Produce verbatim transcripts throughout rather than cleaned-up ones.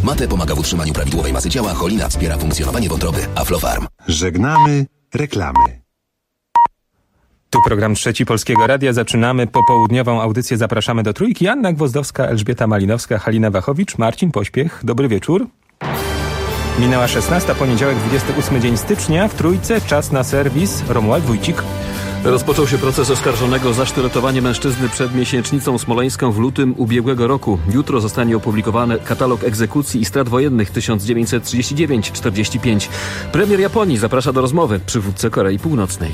Mate pomaga w utrzymaniu prawidłowej masy ciała, cholina wspiera funkcjonowanie wątroby. Aflofarm. Żegnamy reklamy. Tu program Trzeci Polskiego Radia. Zaczynamy popołudniową audycję. Zapraszamy do Trójki. Anna Gwozdowska, Elżbieta Malinowska, Halina Wachowicz, Marcin Pośpiech. Dobry wieczór. Minęła szesnasta, poniedziałek, dwudziesty ósmy dzień stycznia. W Trójce czas na serwis. Romuald Wójcik. Rozpoczął się proces oskarżonego za sztyletowanie mężczyzny przed miesięcznicą smoleńską w lutym ubiegłego roku. Jutro zostanie opublikowany katalog egzekucji i strat wojennych tysiąc dziewięćset trzydzieści dziewięć do czterdzieści pięć. Premier Japonii zaprasza do rozmowy przywódcę Korei Północnej.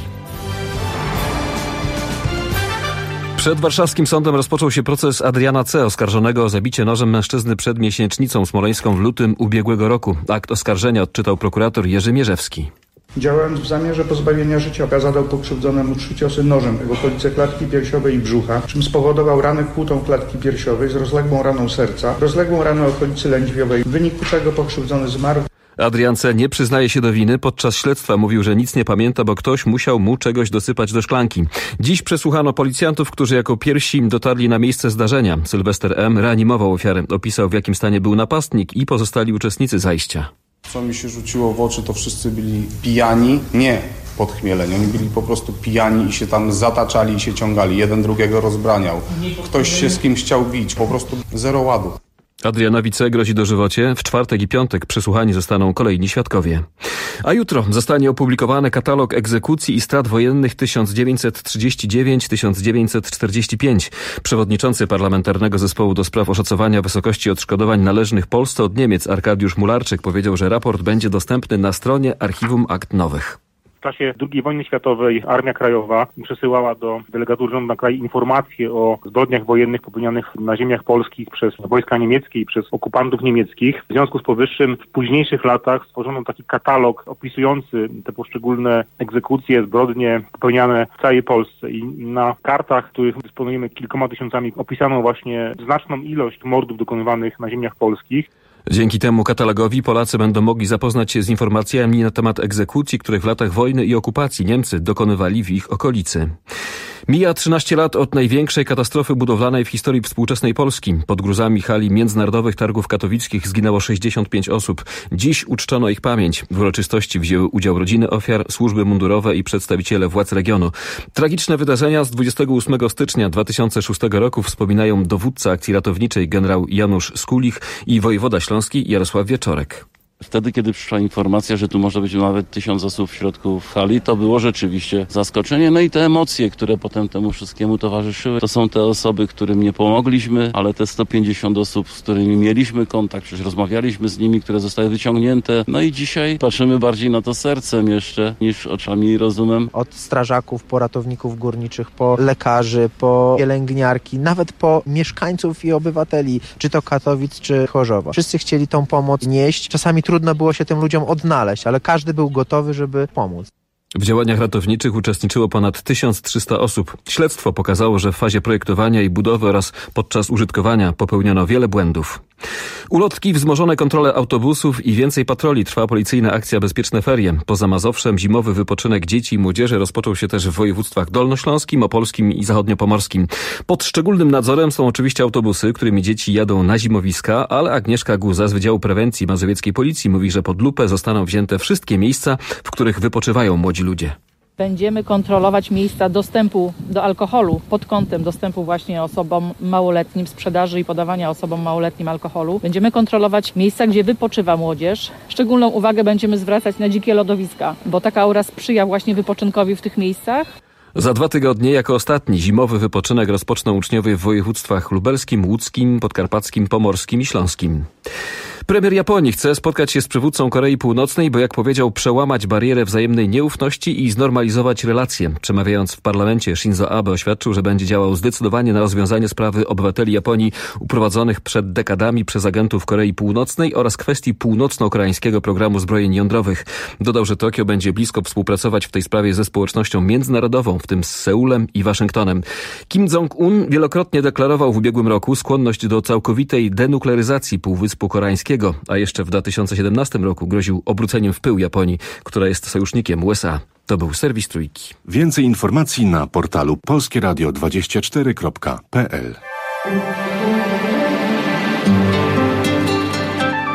Przed warszawskim sądem rozpoczął się proces Adriana C., oskarżonego o zabicie nożem mężczyzny przed miesięcznicą smoleńską w lutym ubiegłego roku. Akt oskarżenia odczytał prokurator Jerzy Mierzewski. Działając w zamierze pozbawienia życia, zadał pokrzywdzonemu trzy ciosy nożem w okolice klatki piersiowej i brzucha, czym spowodował ranę kłutą klatki piersiowej z rozległą raną serca, rozległą ranę okolicy lędźwiowej, w wyniku czego pokrzywdzony zmarł. Adrian C. nie przyznaje się do winy. Podczas śledztwa mówił, że nic nie pamięta, bo ktoś musiał mu czegoś dosypać do szklanki. Dziś przesłuchano policjantów, którzy jako pierwsi dotarli na miejsce zdarzenia. Sylwester M. reanimował ofiarę, opisał, w jakim stanie był napastnik i pozostali uczestnicy zajścia. Co mi się rzuciło w oczy, to wszyscy byli pijani, nie podchmieleni. Oni byli po prostu pijani i się tam zataczali i się ciągali. Jeden drugiego rozbraniał. Ktoś się z kimś chciał bić, po prostu zero ładu. Adrianowi C. grozi dożywocie. W czwartek i piątek przesłuchani zostaną kolejni świadkowie. A jutro zostanie opublikowany katalog egzekucji i strat wojennych tysiąc dziewięćset trzydzieści dziewięć do tysiąc dziewięćset czterdzieści pięć. Przewodniczący Parlamentarnego Zespołu do Spraw Oszacowania Wysokości Odszkodowań Należnych Polsce od Niemiec Arkadiusz Mularczyk powiedział, że raport będzie dostępny na stronie Archiwum Akt Nowych. W czasie drugiej wojny światowej Armia Krajowa przesyłała do delegatur rządu na kraj informacje o zbrodniach wojennych popełnionych na ziemiach polskich przez wojska niemieckie i przez okupantów niemieckich. W związku z powyższym w późniejszych latach stworzono taki katalog opisujący te poszczególne egzekucje, zbrodnie popełniane w całej Polsce. I na kartach, których dysponujemy kilkoma tysiącami, opisano właśnie znaczną ilość mordów dokonywanych na ziemiach polskich. Dzięki temu katalogowi Polacy będą mogli zapoznać się z informacjami na temat egzekucji, których w latach wojny i okupacji Niemcy dokonywali w ich okolicy. Mija trzynaście lat od największej katastrofy budowlanej w historii współczesnej Polski. Pod gruzami hali Międzynarodowych Targów Katowickich zginęło sześćdziesiąt pięć osób. Dziś uczczono ich pamięć. W uroczystości wzięły udział rodziny ofiar, służby mundurowe i przedstawiciele władz regionu. Tragiczne wydarzenia z dwudziestego ósmego stycznia dwa tysiące szóstego roku wspominają dowódca akcji ratowniczej generał Janusz Skulich i wojewoda śląski Jarosław Wieczorek. Wtedy, kiedy przyszła informacja, że tu może być nawet tysiąc osób w środku hali, to było rzeczywiście zaskoczenie. No i te emocje, które potem temu wszystkiemu towarzyszyły, to są te osoby, którym nie pomogliśmy, ale te sto pięćdziesiąt osób, z którymi mieliśmy kontakt, przecież rozmawialiśmy z nimi, które zostały wyciągnięte. No i dzisiaj patrzymy bardziej na to sercem jeszcze niż oczami i rozumem. Od strażaków, po ratowników górniczych, po lekarzy, po pielęgniarki, nawet po mieszkańców i obywateli, czy to Katowic, czy Chorzowa. Wszyscy chcieli tą pomoc nieść. Czasami trudno było się tym ludziom odnaleźć, ale każdy był gotowy, żeby pomóc. W działaniach ratowniczych uczestniczyło ponad tysiąc trzysta osób. Śledztwo pokazało, że w fazie projektowania i budowy oraz podczas użytkowania popełniono wiele błędów. Ulotki, wzmożone kontrole autobusów i więcej patroli. Trwa policyjna akcja Bezpieczne Ferie. Poza Mazowszem zimowy wypoczynek dzieci i młodzieży rozpoczął się też w województwach dolnośląskim, opolskim i zachodniopomorskim. Pod szczególnym nadzorem są oczywiście autobusy, którymi dzieci jadą na zimowiska, ale Agnieszka Guza z Wydziału Prewencji Mazowieckiej Policji mówi, że pod lupę zostaną wzięte wszystkie miejsca, w których wypoczywają młodzi ludzie. Będziemy kontrolować miejsca dostępu do alkoholu pod kątem dostępu właśnie osobom małoletnim, sprzedaży i podawania osobom małoletnim alkoholu. Będziemy kontrolować miejsca, gdzie wypoczywa młodzież. Szczególną uwagę będziemy zwracać na dzikie lodowiska, bo taka aura sprzyja właśnie wypoczynkowi w tych miejscach. Za dwa tygodnie jako ostatni zimowy wypoczynek rozpoczną uczniowie w województwach lubelskim, łódzkim, podkarpackim, pomorskim i śląskim. Premier Japonii chce spotkać się z przywódcą Korei Północnej, bo jak powiedział, przełamać barierę wzajemnej nieufności i znormalizować relacje. Przemawiając w parlamencie, Shinzo Abe oświadczył, że będzie działał zdecydowanie na rozwiązanie sprawy obywateli Japonii uprowadzonych przed dekadami przez agentów Korei Północnej oraz kwestii północno-koreańskiego programu zbrojeń jądrowych. Dodał, że Tokio będzie blisko współpracować w tej sprawie ze społecznością międzynarodową, w tym z Seulem i Waszyngtonem. Kim Jong-un wielokrotnie deklarował w ubiegłym roku skłonność do całkowitej denuklearyzacji Półwyspu Koreańskiego, a jeszcze w dwa tysiące siedemnastym roku groził obróceniem w pył Japonii, która jest sojusznikiem U S A. To był serwis Trójki. Więcej informacji na portalu polskie radio dwadzieścia cztery kropka p l.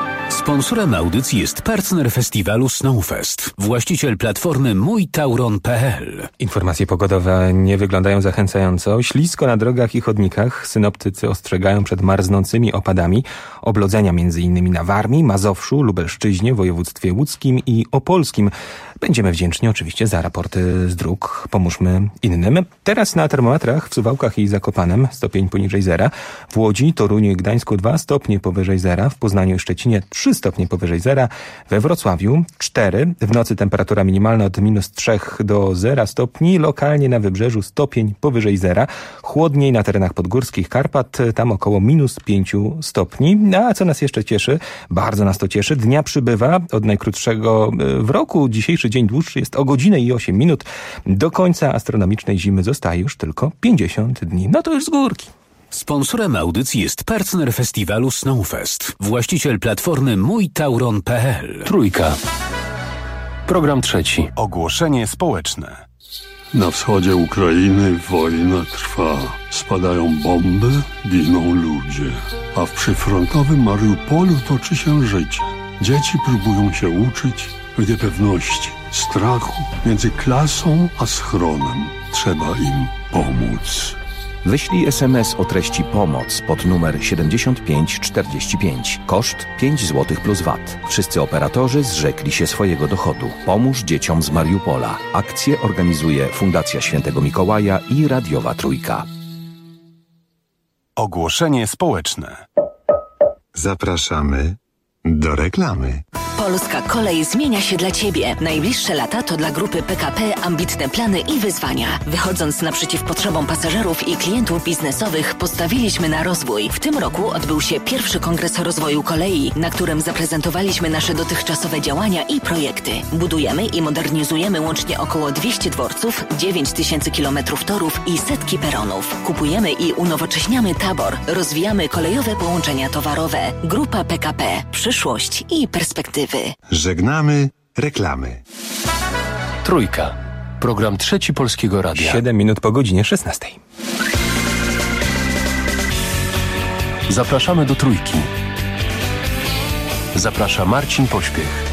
Sponsorem audycji jest partner festiwalu Snowfest, właściciel platformy mój tauron kropka p l. Informacje pogodowe nie wyglądają zachęcająco. Ślisko na drogach i chodnikach. Synoptycy ostrzegają przed marznącymi opadami. Oblodzenia między innymi na Warmii, Mazowszu, Lubelszczyźnie, województwie łódzkim i opolskim. Będziemy wdzięczni oczywiście za raporty z dróg. Pomóżmy innym. Teraz na termometrach w Suwałkach i Zakopanem stopień poniżej zera. W Łodzi, Toruniu i Gdańsku dwa stopnie powyżej zera. W Poznaniu i Szczecinie trzy stopnie powyżej zera. We Wrocławiu cztery. W nocy temperatura minimalna od minus trzech do zera stopni. Lokalnie na wybrzeżu stopień powyżej zera. Chłodniej na terenach podgórskich Karpat. Tam około minus pięciu stopni. A co nas jeszcze cieszy? Bardzo nas to cieszy. Dnia przybywa od najkrótszego w roku. Dzisiejszy dzień dłuższy jest o godzinę i osiem minut. Do końca astronomicznej zimy zostaje już tylko pięćdziesiąt dni. No to już z górki. Sponsorem audycji jest partner festiwalu Snowfest, właściciel platformy mój tauron kropka p l. Trójka. Program trzeci. Ogłoszenie społeczne. Na wschodzie Ukrainy wojna trwa. Spadają bomby, giną ludzie. A w przyfrontowym Mariupolu toczy się życie. Dzieci próbują się uczyć w niepewności, strachu między klasą a schronem. Trzeba im pomóc. Wyślij es em es o treści pomoc pod numer siedemdziesiąt pięć czterdzieści pięć. Koszt pięć złotych plus V A T. Wszyscy operatorzy zrzekli się swojego dochodu. Pomóż dzieciom z Mariupola. Akcję organizuje Fundacja Świętego Mikołaja i Radiowa Trójka. Ogłoszenie społeczne. Zapraszamy do reklamy. Polska Kolej zmienia się dla Ciebie. Najbliższe lata to dla grupy P K P ambitne plany i wyzwania. Wychodząc naprzeciw potrzebom pasażerów i klientów biznesowych, postawiliśmy na rozwój. W tym roku odbył się pierwszy Kongres Rozwoju Kolei, na którym zaprezentowaliśmy nasze dotychczasowe działania i projekty. Budujemy i modernizujemy łącznie około dwieście dworców, dziewięć tysięcy kilometrów torów i setki peronów. Kupujemy i unowocześniamy tabor. Rozwijamy kolejowe połączenia towarowe. Grupa P K P. Przyszłość i perspektywy. Żegnamy reklamy. Trójka. Program trzeci Polskiego Radia. siedem minut po godzinie szesnastej. Zapraszamy do Trójki. Zaprasza Marcin Pośpiech.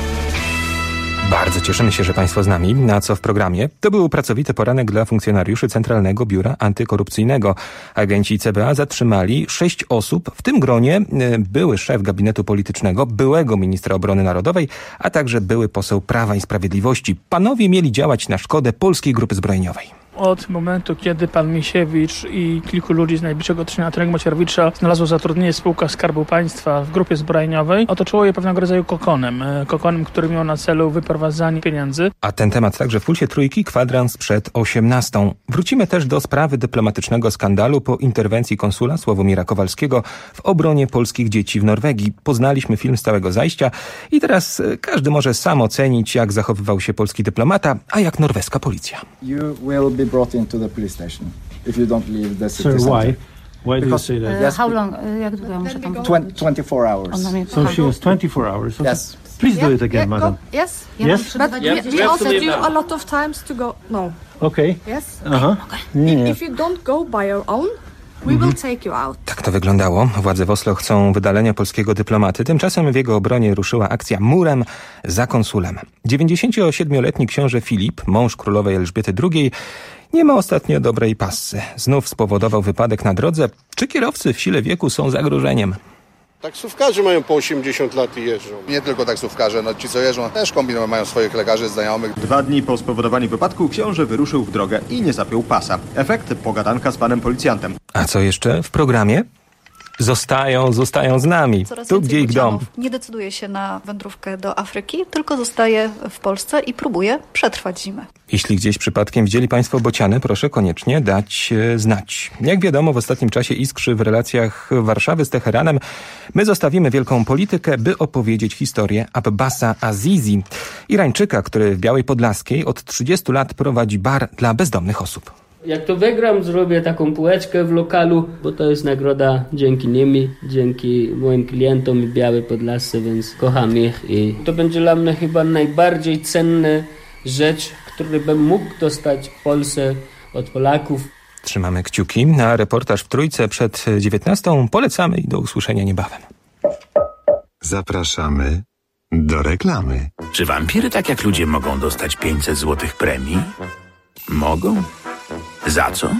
Bardzo cieszymy się, że Państwo z nami. Na co w programie? To był pracowity poranek dla funkcjonariuszy Centralnego Biura Antykorupcyjnego. Agenci C B A zatrzymali sześć osób, w tym gronie były szef gabinetu politycznego, byłego ministra obrony narodowej, a także były poseł Prawa i Sprawiedliwości. Panowie mieli działać na szkodę Polskiej Grupy Zbrojeniowej. Od momentu, kiedy pan Misiewicz i kilku ludzi z najbliższego otoczenia Antoniego Macierewicza znalazło zatrudnienie w spółkach Skarbu Państwa w grupie zbrojeniowej, otoczyło je pewnego rodzaju kokonem. Kokonem, który miał na celu wyprowadzanie pieniędzy. A ten temat także w Pulsie Trójki, kwadrans przed osiemnastą. Wrócimy też do sprawy dyplomatycznego skandalu po interwencji konsula Sławomira Kowalskiego w obronie polskich dzieci w Norwegii. Poznaliśmy film z całego zajścia i teraz każdy może sam ocenić, jak zachowywał się polski dyplomata, a jak norweska policja. You will be brought into the police station if you don't leave the city Sir, center. why? Why do you say that? Yes, How long? Jak długo ja muszę tam Twen- twenty-four hours. So she was twenty-four hours? Okay. Yes. Please do Yeah, it again, yeah, madam. Go. Yes. Yes? But we, we also you a lot of times to go. No. Okay. Yes. Uh-huh. Yeah. If you don't go by your own, we will take you out. Tak to wyglądało. Władze w Oslo chcą wydalenia polskiego dyplomaty. Tymczasem w jego obronie ruszyła akcja murem za konsulem. dziewięćdziesięciosiedmioletni książę Filip, mąż królowej Elżbiety drugiej, nie ma ostatnio dobrej passy. Znów spowodował wypadek na drodze. Czy kierowcy w sile wieku są zagrożeniem? Taksówkarze mają po osiemdziesiąt lat i jeżdżą. Nie tylko taksówkarze, no ci co jeżdżą też kombinują, mają swoich lekarzy, znajomych. Dwa dni po spowodowaniu wypadku książę wyruszył w drogę i nie zapiął pasa. Efekt? Pogadanka z panem policjantem. A co jeszcze w programie? Zostają, zostają z nami. Coraz Tu, więcej gdzie ich dom. nie decyduje się na wędrówkę do Afryki, tylko zostaje w Polsce i próbuje przetrwać zimę. Jeśli gdzieś przypadkiem widzieli Państwo bociany, proszę koniecznie dać e, znać. Jak wiadomo, w ostatnim czasie iskrzy w relacjach Warszawy z Teheranem. My zostawimy wielką politykę, by opowiedzieć historię Abbasa Azizi, Irańczyka, który w Białej Podlaskiej od trzydziestu lat prowadzi bar dla bezdomnych osób. Jak to wygram, zrobię taką półeczkę w lokalu, bo to jest nagroda dzięki nimi, dzięki moim klientom i Białej Podlasce, więc kocham ich i to będzie dla mnie chyba najbardziej cenna rzecz, którą bym mógł dostać w Polsce od Polaków. Trzymamy kciuki, a reportaż w Trójce przed dziewiętnastą polecamy i do usłyszenia niebawem. Zapraszamy do reklamy. Czy wampiry, tak jak ludzie, mogą dostać pięćset złotych premii? Mogą? Za co?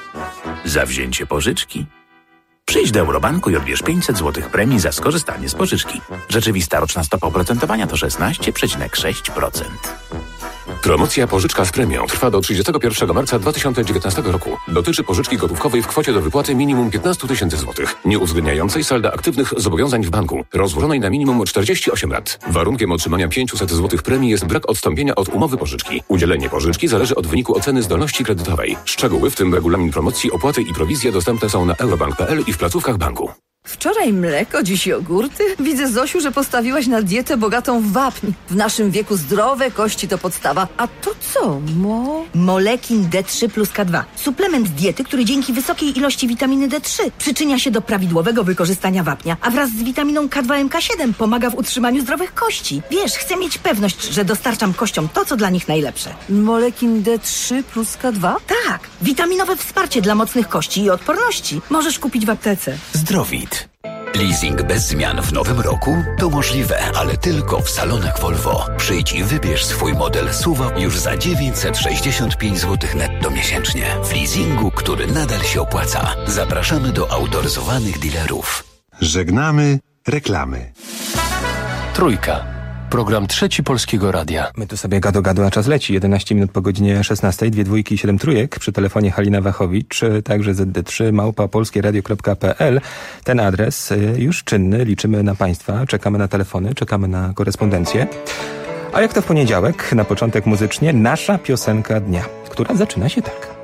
Za wzięcie pożyczki. Przyjdź do Eurobanku i odbierz pięćset złotych premii za skorzystanie z pożyczki. Rzeczywista roczna stopa oprocentowania to szesnaście przecinek sześć procent. Promocja Pożyczka z premią trwa do trzydziestego pierwszego marca dwa tysiące dziewiętnastego roku. Dotyczy pożyczki gotówkowej w kwocie do wypłaty minimum piętnaście tysięcy złotych, nie uwzględniającej salda aktywnych zobowiązań w banku, rozłożonej na minimum czterdzieści osiem lat. Warunkiem otrzymania pięćset złotych premii jest brak odstąpienia od umowy pożyczki. Udzielenie pożyczki zależy od wyniku oceny zdolności kredytowej. Szczegóły, w tym regulamin promocji, opłaty i prowizje dostępne są na eurobank kropka p l i w placówkach banku. Wczoraj mleko, dziś jogurty? Widzę, Zosiu, że postawiłaś na dietę bogatą w wapń. W naszym wieku zdrowe kości to podstawa. A to co, mo? Molekin D trzy plus K dwa. Suplement diety, który dzięki wysokiej ilości witaminy D trzy przyczynia się do prawidłowego wykorzystania wapnia, a wraz z witaminą K dwa M K siedem pomaga w utrzymaniu zdrowych kości. Wiesz, chcę mieć pewność, że dostarczam kościom to, co dla nich najlepsze. Molekin D trzy plus K dwa? Tak, witaminowe wsparcie dla mocnych kości i odporności. Możesz kupić w aptece. Zdrowit. Leasing bez zmian w nowym roku? To możliwe, ale tylko w salonach Volvo. Przyjdź i wybierz swój model S U V już za dziewięćset sześćdziesiąt pięć złotych netto miesięcznie. W leasingu, który nadal się opłaca. Zapraszamy do autoryzowanych dealerów. Żegnamy reklamy. Trójka. Program Trzeci Polskiego Radia. My tu sobie gado gado, a czas leci. jedenaście minut po godzinie szesnastej, dwie dwójki i siedem trójek. Przy telefonie Halina Wachowicz, także zet de trzy małpa polskieradio kropka p l. Ten adres już czynny. Liczymy na Państwa. Czekamy na telefony, czekamy na korespondencję. A jak to w poniedziałek, na początek muzycznie, nasza piosenka dnia, która zaczyna się tak.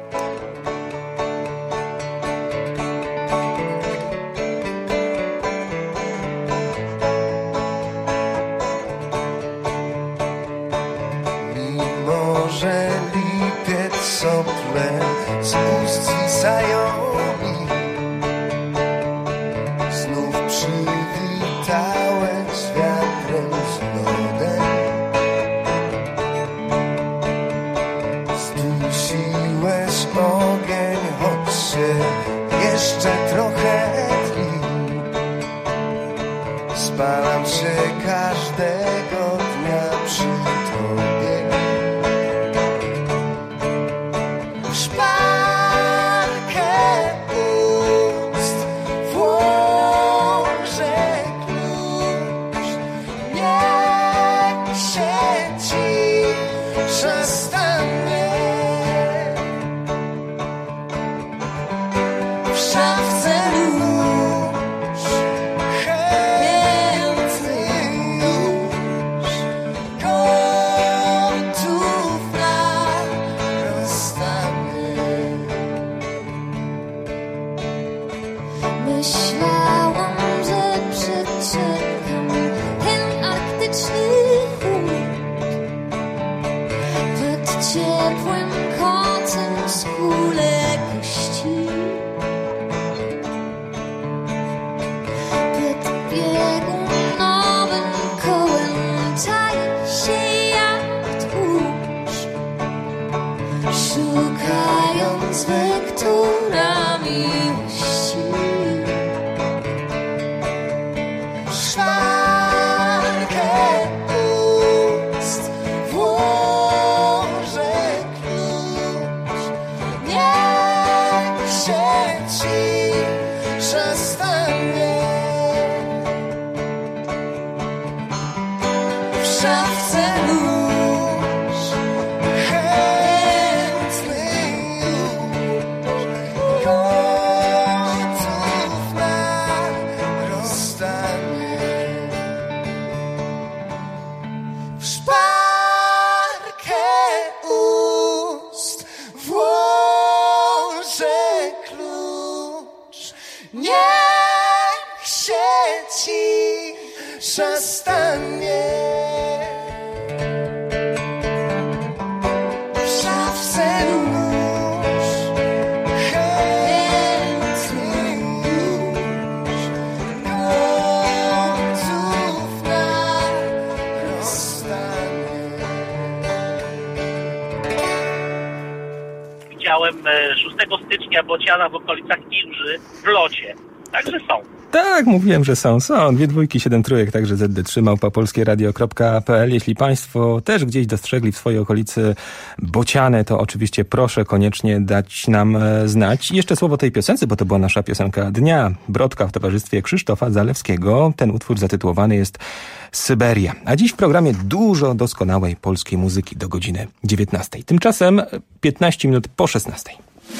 szóstego stycznia Bociana w okolicach Ilży w locie. także są. Tak, mówiłem, że są. Są. Dwie dwójki, siedem trójek, także zet de trzy małpa polskieradio kropka pe el. Jeśli państwo też gdzieś dostrzegli w swojej okolicy bociany, to oczywiście proszę koniecznie dać nam e, znać. I jeszcze słowo tej piosence, bo to była nasza piosenka dnia. Brodka w towarzystwie Krzysztofa Zalewskiego. Ten utwór zatytułowany jest Syberia. A dziś w programie dużo doskonałej polskiej muzyki do godziny dziewiętnastej. Tymczasem piętnaście minut po szesnastej.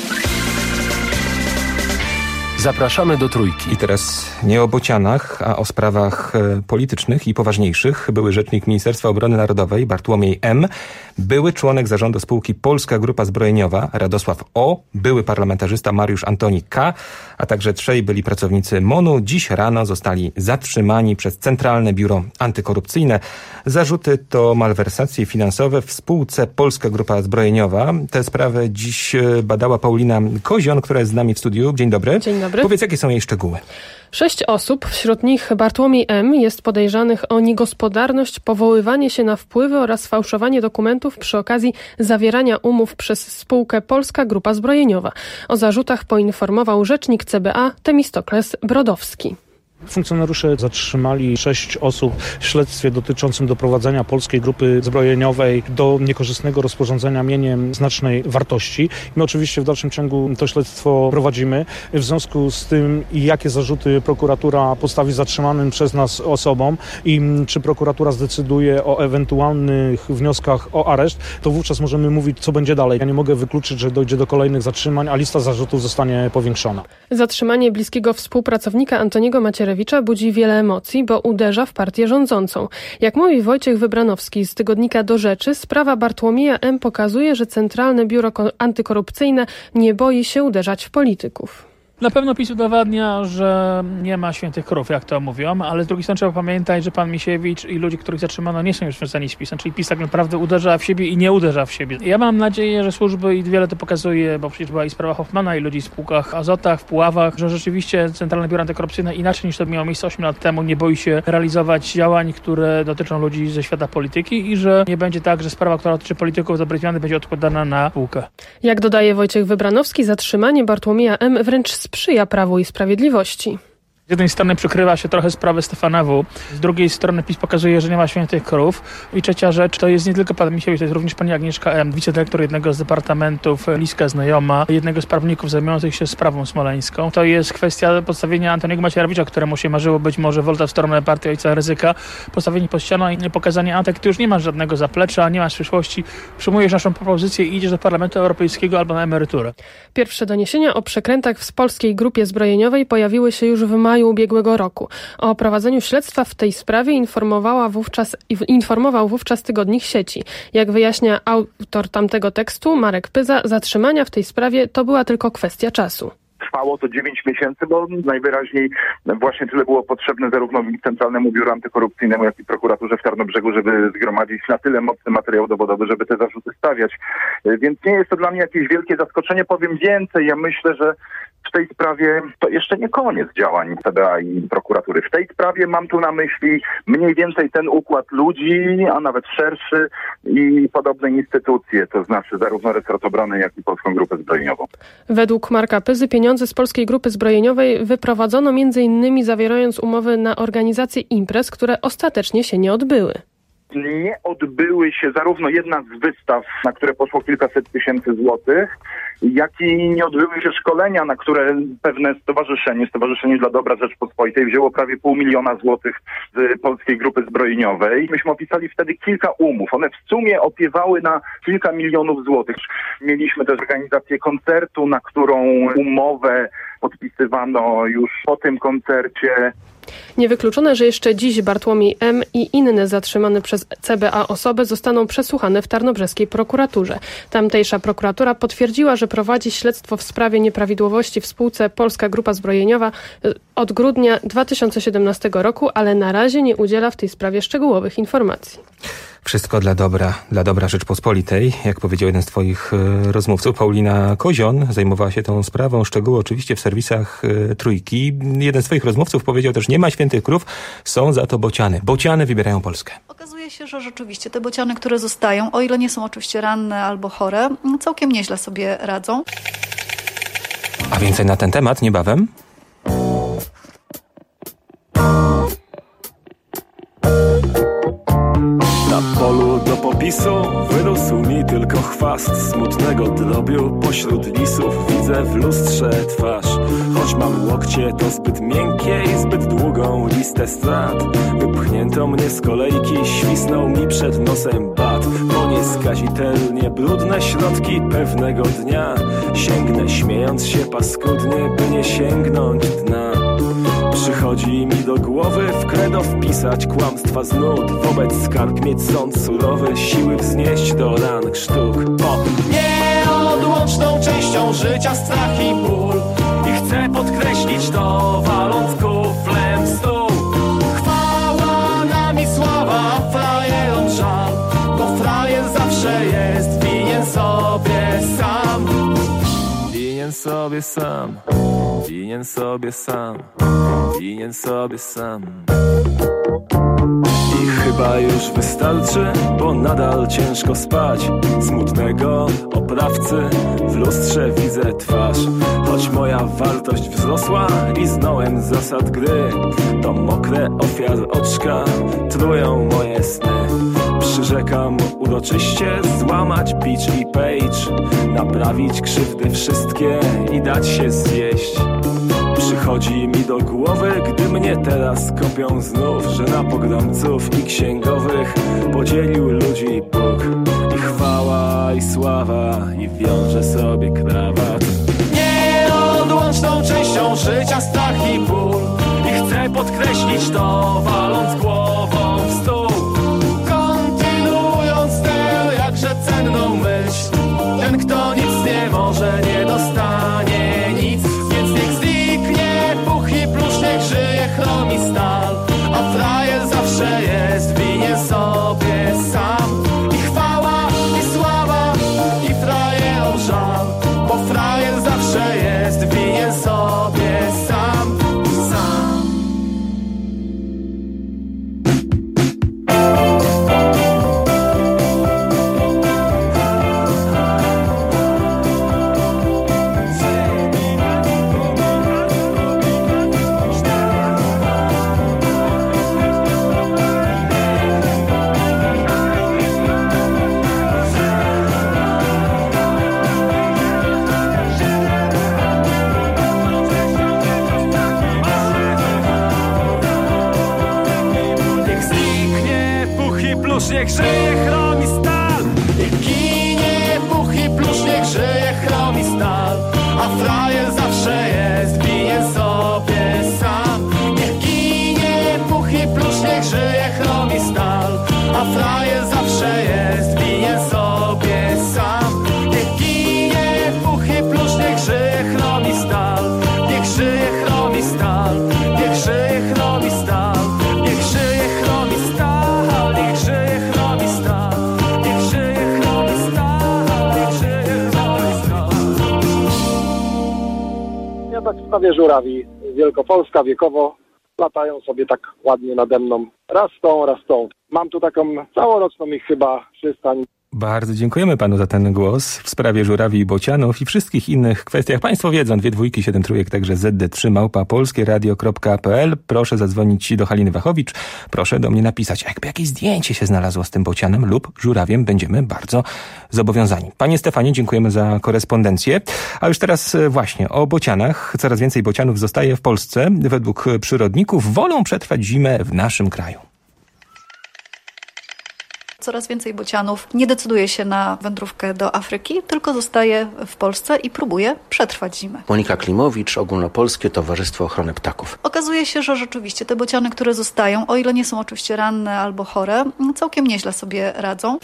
Zapraszamy do Trójki. I teraz nie o bocianach, a o sprawach e, politycznych i poważniejszych. Były rzecznik Ministerstwa Obrony Narodowej Bartłomiej M., były członek zarządu spółki Polska Grupa Zbrojeniowa Radosław O., były parlamentarzysta Mariusz Antoni K., a także trzej byli pracownicy MON-u. Dziś rano zostali zatrzymani przez Centralne Biuro Antykorupcyjne. Zarzuty to malwersacje finansowe w spółce Polska Grupa Zbrojeniowa. Te sprawy dziś badała Paulina Kozion, która jest z nami w studiu. Dzień dobry. Dzień dobry. Powiedz, jakie są jej szczegóły? Sześć osób, wśród nich Bartłomiej M., jest podejrzanych o niegospodarność, powoływanie się na wpływy oraz fałszowanie dokumentów przy okazji zawierania umów przez spółkę Polska Grupa Zbrojeniowa. O zarzutach poinformował rzecznik C B A Temistokles Brodowski. Funkcjonariusze zatrzymali sześć osób w śledztwie dotyczącym doprowadzenia Polskiej Grupy Zbrojeniowej do niekorzystnego rozporządzenia mieniem znacznej wartości. My oczywiście w dalszym ciągu to śledztwo prowadzimy. W związku z tym, jakie zarzuty prokuratura postawi zatrzymanym przez nas osobom i czy prokuratura zdecyduje o ewentualnych wnioskach o areszt, to wówczas możemy mówić, co będzie dalej. Ja nie mogę wykluczyć, że dojdzie do kolejnych zatrzymań, a lista zarzutów zostanie powiększona. Zatrzymanie bliskiego współpracownika Antoniego Macierewicza budzi wiele emocji, bo uderza w partię rządzącą. Jak mówi Wojciech Wybranowski z tygodnika Do Rzeczy, sprawa Bartłomieja M. pokazuje, że Centralne Biuro Antykorupcyjne nie boi się uderzać w polityków. Na pewno PiS udowadnia, że nie ma świętych krów, jak to mówią, ale z drugiej strony trzeba pamiętać, że pan Misiewicz i ludzie, których zatrzymano, nie są już związani z PiS-em, czyli PiS tak naprawdę uderza w siebie i nie uderza w siebie. Ja mam nadzieję, że służby, i wiele to pokazuje, bo przecież była i sprawa Hoffmana i ludzi w spółkach Azotach, w Puławach, że rzeczywiście Centralne Biuro Antykorupcyjne inaczej niż to miało miejsce osiem lat temu nie boi się realizować działań, które dotyczą ludzi ze świata polityki i że nie będzie tak, że sprawa, która dotyczy polityków dobrej zmiany, będzie odkładana na półkę. Jak dodaje Wojciech Wybranowski, zatrzymanie Bartłomieja M. wręcz sprzyja Prawu i Sprawiedliwości. Z jednej strony przykrywa się trochę sprawę Stefana W., z drugiej strony PiS pokazuje, że nie ma świętych krów. I trzecia rzecz, to jest nie tylko pan Misiewicz, to jest również pani Agnieszka M., wicedyrektor jednego z departamentów, bliska znajoma, jednego z prawników zajmujących się sprawą smoleńską. To jest kwestia podstawienia Antoniego Macierewicza, któremu się marzyło być może wolta w stronę partii ojca Rydzyka, postawienie pod ścianą i pokazanie Antek, ty już nie masz żadnego zaplecza, nie masz przyszłości, przyjmujesz naszą propozycję i idziesz do Parlamentu Europejskiego albo na emeryturę. Pierwsze doniesienia o przekrętach w Polskiej Grupie Zbrojeniowej pojawiły się już w maju ubiegłego roku. O prowadzeniu śledztwa w tej sprawie informowała wówczas, informował wówczas tygodnik Sieci. Jak wyjaśnia autor tamtego tekstu, Marek Pyza, zatrzymania w tej sprawie to była tylko kwestia czasu. Trwało to dziewięć miesięcy, bo najwyraźniej właśnie tyle było potrzebne zarówno Centralnemu Biuru Antykorupcyjnemu, jak i prokuraturze w Tarnobrzygu, żeby zgromadzić na tyle mocny materiał dowodowy, żeby te zarzuty stawiać. Więc nie jest to dla mnie jakieś wielkie zaskoczenie. Powiem więcej, ja myślę, że w tej sprawie to jeszcze nie koniec działań C B A i prokuratury. W tej sprawie mam tu na myśli mniej więcej ten układ ludzi, a nawet szerszy i podobne instytucje, to znaczy zarówno resort obrony, jak i Polską Grupę Zbrojeniową. Według Marka Pyzy pieniądze z Polskiej Grupy Zbrojeniowej wyprowadzono między innymi zawierając umowy na organizację imprez, które ostatecznie się nie odbyły. Nie odbyły się zarówno jedna z wystaw, na które poszło kilkaset tysięcy złotych, jak i nie odbyły się szkolenia, na które pewne stowarzyszenie, Stowarzyszenie dla Dobra Rzeczpospolitej wzięło prawie pół miliona złotych z Polskiej Grupy Zbrojeniowej. Myśmy opisali wtedy kilka umów. One w sumie opiewały na kilka milionów złotych. Mieliśmy też organizację koncertu, na którą umowę podpisywano już po tym koncercie. Niewykluczone, że jeszcze dziś Bartłomiej M. i inne zatrzymane przez C B A osoby zostaną przesłuchane w tarnobrzeskiej prokuraturze. Tamtejsza prokuratura potwierdziła, że prowadzi śledztwo w sprawie nieprawidłowości w spółce Polska Grupa Zbrojeniowa od grudnia dwa tysiące siedemnastego roku, ale na razie nie udziela w tej sprawie szczegółowych informacji. Wszystko dla dobra, dla dobra Rzeczpospolitej. Jak powiedział jeden z twoich y, rozmówców, Paulina Kozion zajmowała się tą sprawą. Szczegóły oczywiście w serwisach y, Trójki. Jeden z twoich rozmówców powiedział też, nie ma świętych krów, są za to bociany. Bociany wybierają Polskę. Okazuje się, że rzeczywiście te bociany, które zostają, o ile nie są oczywiście ranne albo chore, całkiem nieźle sobie radzą. A więcej na ten temat niebawem. Na polu do popisu wyrósł mi tylko chwast smutnego drobiu pośród lisów. Widzę w lustrze twarz, choć mam łokcie to zbyt miękkie i zbyt długą listę strat. Wypchnięto mnie z kolejki, świsnął mi przed nosem bat. To nieskazitelnie brudne środki pewnego dnia. Sięgnę śmiejąc się paskudnie, by nie sięgnąć dna. Przychodzi mi do głowy w kredo wpisać kłamstwa z nut. Wobec skarg mieć sąd surowy, siły wznieść do ran sztuk. O! Nieodłączną częścią życia strach i ból, i chcę podkreślić to, waląc kuflem w stół. Chwała nam i sława, frajerom żal, bo frajer zawsze jest winien sobie sam. Winien sobie sam, winien sobie sam, winien sobie sam. I chyba już wystarczy, bo nadal ciężko spać. Smutnego oprawcy w lustrze widzę twarz. Choć moja wartość wzrosła i znałem zasad gry, to mokre ofiar oczka trują moje sny. Przyrzekam uroczyście złamać Beach i Page, naprawić krzywdy wszystkie i dać się zjeść. Przychodzi mi do głowy, gdy mnie teraz kopią znów, że na pogromców i księgowych podzielił ludzi Bóg. I chwała i sława, i wiąże sobie krawat. Nieodłączną częścią życia strach i ból, i chcę podkreślić to, waląc głową w stół. Kontynuując tę jakże cenną myśl, ten kto nic nie może, nie dostanie nic. Więc niech zniknie puch i plusz, niech żyje chrom i stal, a frajer zawsze jest winien sobie sam. I chwała i sława, i frajerom żal, bo frajer zawsze jest winien sobie sam, sam. Niech żyje chrom i stal, niech ginie puch i plusz, niech żyje chrom i stal, a frajer zawsze jest winien sobie sam. Niech ginie puch i plusz, niech żyje chrom i stal, a frajer zawsze jest winien sobie sam. Niech ginie puch i plusz, niech żyje chrom i stal, niech żyje chrom i stal, niech żyje chrom i stal, niech żyje chrom i stal, niech żyje. Ja tak w sprawie żurawi. Wielkopolska wiekowo latają sobie tak ładnie nade mną. Raz tą, raz tą. Mam tu taką całoroczną ich chyba przystań. Bardzo dziękujemy panu za ten głos w sprawie żurawi i bocianów i wszystkich innych kwestiach. Państwo wiedzą, dwie dwójki, siedem trójek, także zet de trzy małpa polskieradio kropka pe el. Proszę zadzwonić do Haliny Wachowicz. Proszę do mnie napisać, jakby jakieś zdjęcie się znalazło z tym bocianem lub żurawiem. Będziemy bardzo zobowiązani. Panie Stefanie, dziękujemy za korespondencję. A już teraz właśnie o bocianach. Coraz więcej bocianów zostaje w Polsce. Według przyrodników wolą przetrwać zimę w naszym kraju. Coraz więcej bocianów nie decyduje się na wędrówkę do Afryki, tylko zostaje w Polsce i próbuje przetrwać zimę. Monika Klimowicz, Ogólnopolskie Towarzystwo Ochrony Ptaków. Okazuje się, że rzeczywiście te bociany, które zostają, o ile nie są oczywiście ranne albo chore, całkiem nieźle sobie radzą.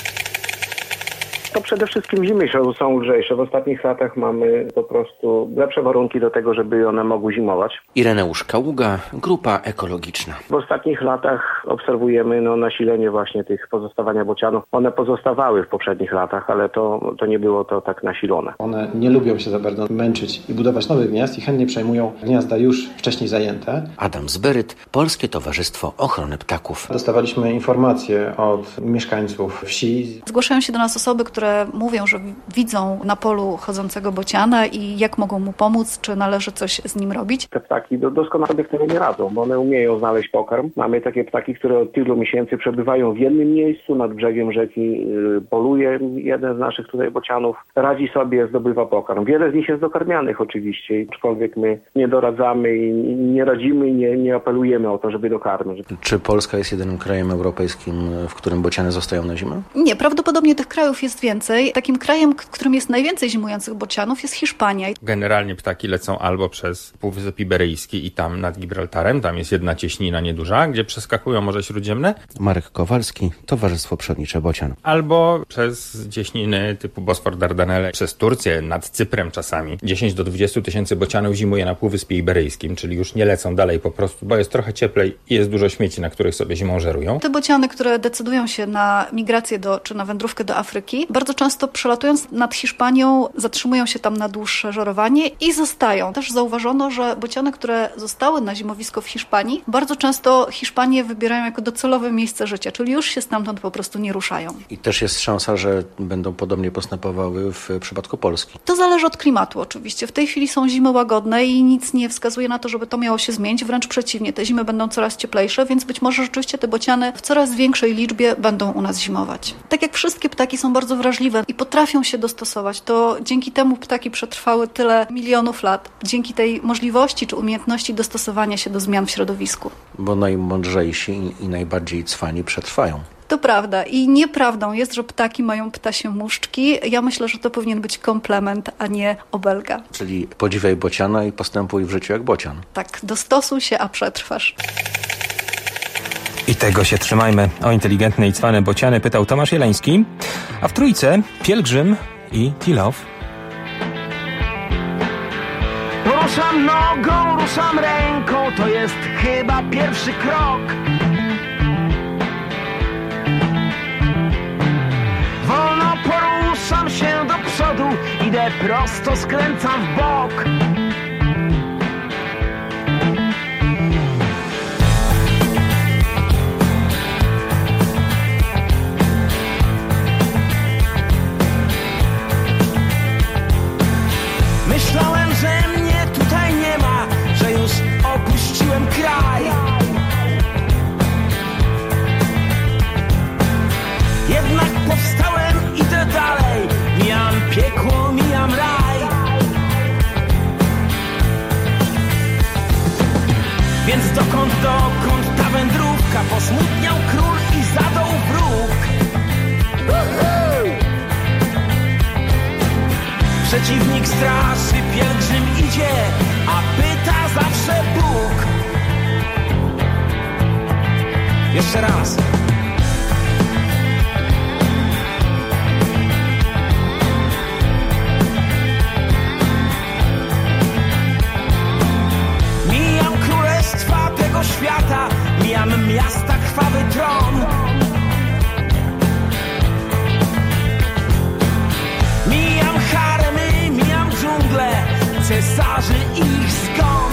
To przede wszystkim zimy są lżejsze. W ostatnich latach mamy po prostu lepsze warunki do tego, żeby one mogły zimować. Ireneusz Kaługa, Grupa Ekologiczna. W ostatnich latach obserwujemy no, nasilenie właśnie tych pozostawania bocianów. One pozostawały w poprzednich latach, ale to, to nie było to tak nasilone. One nie lubią się za bardzo męczyć i budować nowych gniazd i chętnie przejmują gniazda już wcześniej zajęte. Adam Zberyt, Polskie Towarzystwo Ochrony Ptaków. Dostawaliśmy informacje od mieszkańców wsi. Zgłaszają się do nas osoby, które które mówią, że widzą na polu chodzącego bociana i jak mogą mu pomóc, czy należy coś z nim robić? Te ptaki doskonale sobie w tym nie radzą, bo one umieją znaleźć pokarm. Mamy takie ptaki, które od tylu miesięcy przebywają w jednym miejscu, nad brzegiem rzeki poluje jeden z naszych tutaj bocianów, radzi sobie, zdobywa pokarm. Wiele z nich jest dokarmianych oczywiście, aczkolwiek my nie doradzamy i nie radzimy i nie, nie apelujemy o to, żeby dokarmić. Czy Polska jest jedynym krajem europejskim, w którym bociany zostają na zimę? Nie, prawdopodobnie tych krajów jest więcej. Takim krajem, w którym jest najwięcej zimujących bocianów, jest Hiszpania. Generalnie ptaki lecą albo przez Półwysep Iberyjski i tam nad Gibraltarem, tam jest jedna cieśnina nieduża, gdzie przeskakują Morze Śródziemne. Marek Kowalski, Towarzystwo Przyrodnicze Bocian. Albo przez cieśniny typu Bosfor, Dardanelle, przez Turcję, nad Cyprem czasami. dziesięć do dwudziestu tysięcy bocianów zimuje na Półwyspie Iberyjskim, czyli już nie lecą dalej po prostu, bo jest trochę cieplej i jest dużo śmieci, na których sobie zimą żerują. Te bociany, które decydują się na migrację do, czy na wędrówkę do Afryki, bardzo często przelatując nad Hiszpanią, zatrzymują się tam na dłuższe żerowanie i zostają. Też zauważono, że bociany, które zostały na zimowisko w Hiszpanii, bardzo często Hiszpanię wybierają jako docelowe miejsce życia, czyli już się stamtąd po prostu nie ruszają. I też jest szansa, że będą podobnie postępowały w przypadku Polski. To zależy od klimatu oczywiście. W tej chwili są zimy łagodne i nic nie wskazuje na to, żeby to miało się zmienić. Wręcz przeciwnie, te zimy będą coraz cieplejsze, więc być może rzeczywiście te bociany w coraz większej liczbie będą u nas zimować. Tak jak wszystkie ptaki są bardzo wrażliwe i potrafią się dostosować, to dzięki temu ptaki przetrwały tyle milionów lat. Dzięki tej możliwości czy umiejętności dostosowania się do zmian w środowisku. Bo najmądrzejsi i najbardziej cwani przetrwają. To prawda i nieprawdą jest, że ptaki mają ptasie muszczki. Ja myślę, że to powinien być komplement, a nie obelga. Czyli podziwiaj bociana i postępuj w życiu jak bocian. Tak, dostosuj się, a przetrwasz. I tego się trzymajmy. O inteligentne i cwane bociany pytał Tomasz Jeleński. A w trójce Pielgrzym i Tilow. Ruszam nogą, ruszam ręką, to jest chyba pierwszy krok. Wolno poruszam się do przodu, idę prosto, skręcam w bok. Myślałem, że mnie tutaj nie ma, że już opuściłem kraj. Jednak powstałem, idę dalej, mijam piekło, mijam raj. Więc dokąd, dokąd ta wędrówka, posmutniał król i zadał wróg. Przeciwnik straszy, pielgrzym idzie, a pyta zawsze Bóg. Jeszcze raz. Mijam królestwa tego świata, mijam miasta, krwawy tron. Mijam haremy, mijam dżunglę, cesarzy i ich zgon.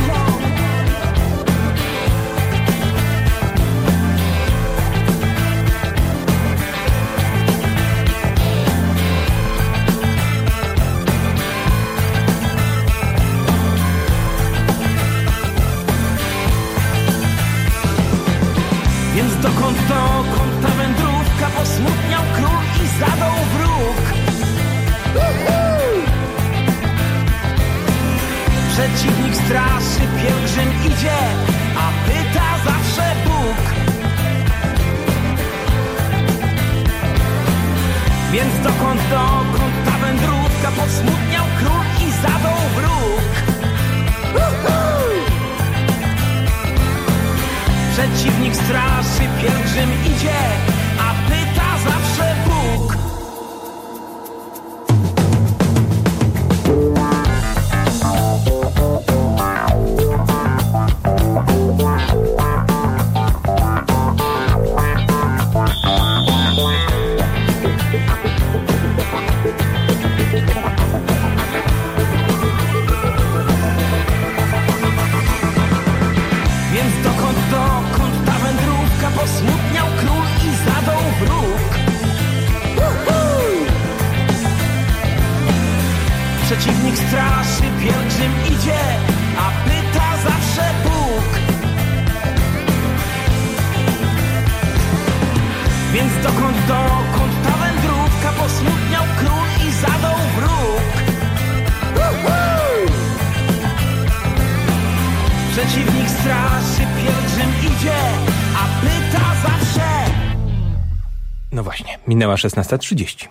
Więc dokąd, dokąd ta wędrówka, posmutniał król i zadał wróg. Przeciwnik straszy, pielgrzym idzie, a pyta zawsze Bóg. Więc dokąd, dokąd ta wędrówka, posmutniał król i zadał wróg. Przeciwnik straszy, pielgrzym idzie, a pyta zawsze Bóg. Więc dokąd, dokąd ta wędrówka, posmutniał dokąd, dokąd ta wędrówka, posmutniał król i zadał wróg. Uhu! Przeciwnik straszy, pielgrzym idzie, a pyta zawsze. No właśnie, minęła szesnasta trzydzieści.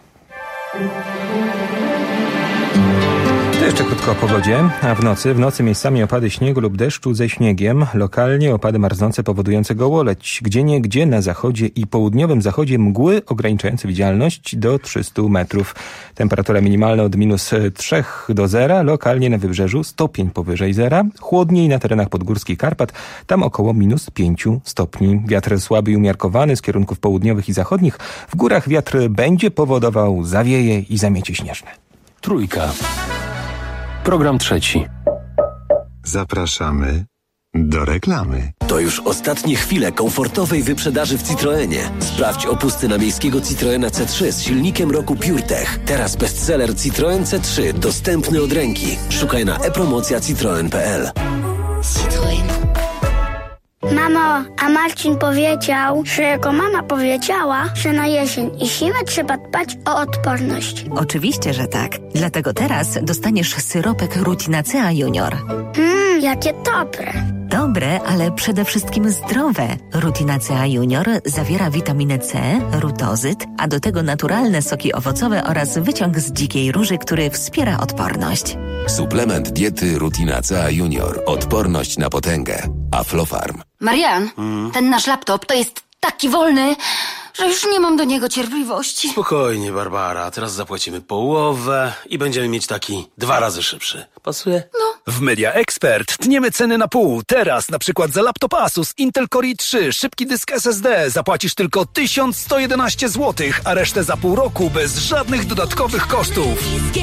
To jeszcze krótko o pogodzie, a w nocy, w nocy miejscami opady śniegu lub deszczu ze śniegiem, lokalnie opady marznące powodujące gołoleć, gdzieniegdzie na zachodzie i południowym zachodzie mgły ograniczające widzialność do trzysta metrów. Temperatura minimalna od minus trzy do zera, lokalnie na wybrzeżu stopień powyżej zera, chłodniej na terenach podgórskich Karpat, tam około minus pięć stopni. Wiatr słaby i umiarkowany z kierunków południowych i zachodnich, w górach wiatr będzie powodował zawieje i zamiecie śnieżne. Trójka. Program trzeci. Zapraszamy do reklamy. To już ostatnie chwile komfortowej wyprzedaży w Citroenie. Sprawdź opusty na miejskiego Citroena C trzy z silnikiem roku PureTech. Teraz bestseller Citroen C trzy dostępny od ręki. Szukaj na e-promocja citroen kropka p l. Citroen. Mamo, a Marcin powiedział, że jego mama powiedziała, że na jesień i zimę trzeba dbać o odporność. Oczywiście, że tak. Dlatego teraz dostaniesz syropek Rutinacea Junior. Mmm, jakie dobre. Dobre, ale przede wszystkim zdrowe. Rutinacea Junior zawiera witaminę C, rutozyt, a do tego naturalne soki owocowe oraz wyciąg z dzikiej róży, który wspiera odporność. Suplement diety Rutinacea Junior. Odporność na potęgę. Aflofarm. Marian, hmm? ten nasz laptop to jest taki wolny, że już nie mam do niego cierpliwości. Spokojnie, Barbara. Teraz zapłacimy połowę i będziemy mieć taki dwa razy szybszy. Pasuje? No. W Media Expert tniemy ceny na pół. Teraz na przykład za laptop Asus Intel Core i trzy, szybki dysk S S D zapłacisz tylko tysiąc sto jedenaście złotych, a resztę za pół roku bez żadnych dodatkowych kosztów.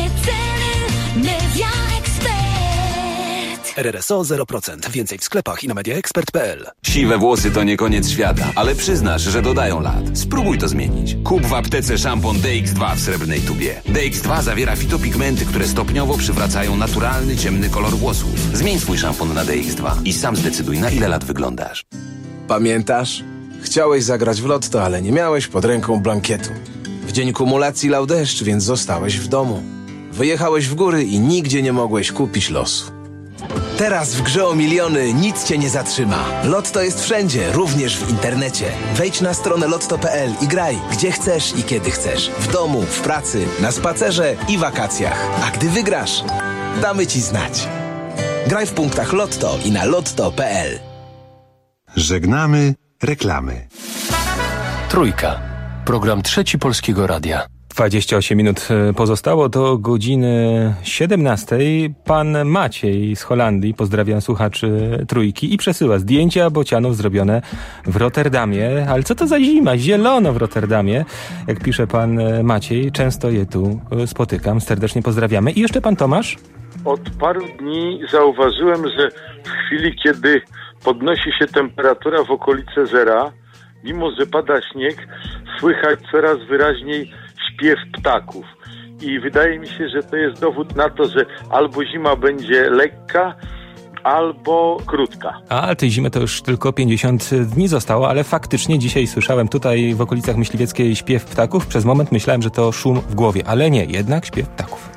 Media Expert. R R S O zero procent. Więcej w sklepach i na media expert kropka p l. Siwe włosy to nie koniec świata, ale przyznasz, że dodają lat. Spróbuj to zmienić. Kup w aptece szampon D X dwa w srebrnej tubie. D X dwa zawiera fitopigmenty, które stopniowo przywracają naturalny, ciemny kolor włosów. Zmień swój szampon na D X dwa i sam zdecyduj, na ile lat wyglądasz. Pamiętasz? Chciałeś zagrać w lotto, ale nie miałeś pod ręką blankietu. W dzień kumulacji lał deszcz, więc zostałeś w domu. Wyjechałeś w góry i nigdzie nie mogłeś kupić losu. Teraz w grze o miliony nic cię nie zatrzyma. Lotto jest wszędzie, również w internecie. Wejdź na stronę lotto kropka p l i graj, gdzie chcesz i kiedy chcesz. W domu, w pracy, na spacerze i wakacjach. A gdy wygrasz, damy ci znać. Graj w punktach Lotto i na lotto kropka p l. Żegnamy reklamy. Trójka. Program trzeci Polskiego Radia. dwadzieścia osiem minut pozostało do godziny siedemnastej. Pan Maciej z Holandii pozdrawia słuchaczy Trójki i przesyła zdjęcia bocianów zrobione w Rotterdamie. Ale co to za zima? Zielono w Rotterdamie. Jak pisze pan Maciej, często je tu spotykam. Serdecznie pozdrawiamy. I jeszcze pan Tomasz? Od paru dni zauważyłem, że w chwili, kiedy podnosi się temperatura w okolice zera, mimo że pada śnieg, słychać coraz wyraźniej śpiew ptaków. I wydaje mi się, że to jest dowód na to, że albo zima będzie lekka, albo krótka. A tej zimy to już tylko pięćdziesiąt dni zostało, ale faktycznie dzisiaj słyszałem tutaj w okolicach Myśliwieckiej śpiew ptaków. Przez moment myślałem, że to szum w głowie, ale nie, jednak śpiew ptaków.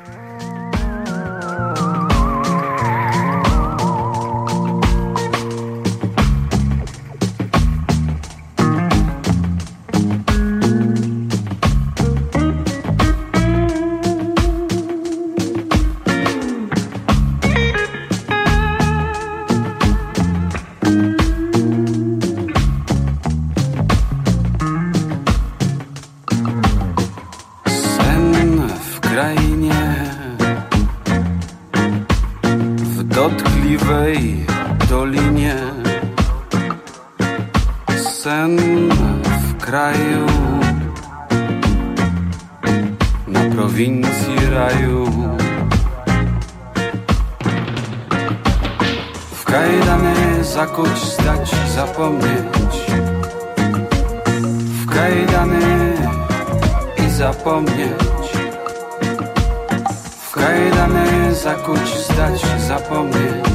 dolinie. Sen w kraju, na prowincji raju. W kajdany zakuć, zdać, zapomnieć. W kajdany i zapomnieć. W kajdany zakuć, zdać, zapomnieć.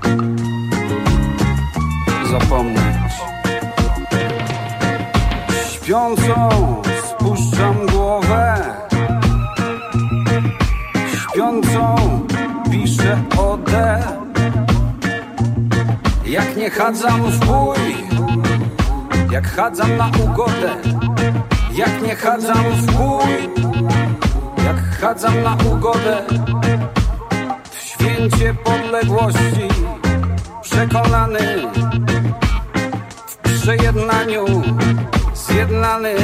Zapomnieć. Śpiącą spuszczam głowę, śpiącą piszę odę. Jak nie chadzam w bój, jak chadzam na ugodę. Jak nie chadzam w bój, jak chadzam na ugodę. W święcie podległości przekonany, w przejednaniu zjednany.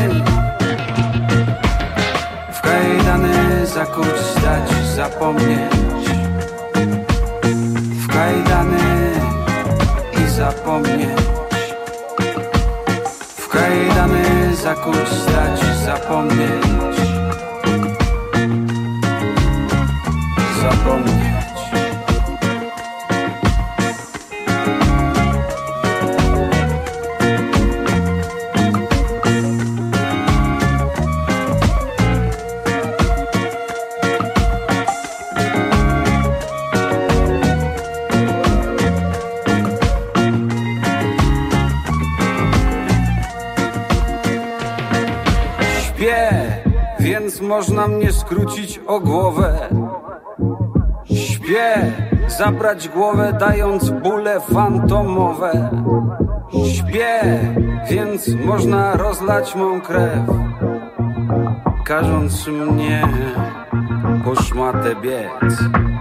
W kajdany zakuć, zdać, zapomnieć. W kajdany i zapomnieć. W kajdany zakuć, zdać, zapomnieć. Zapomnieć. Więc można mnie skrócić o głowę. Śpię, zabrać głowę, dając bóle fantomowe. Śpię, więc można rozlać mą krew, każąc mnie po szmatę biec.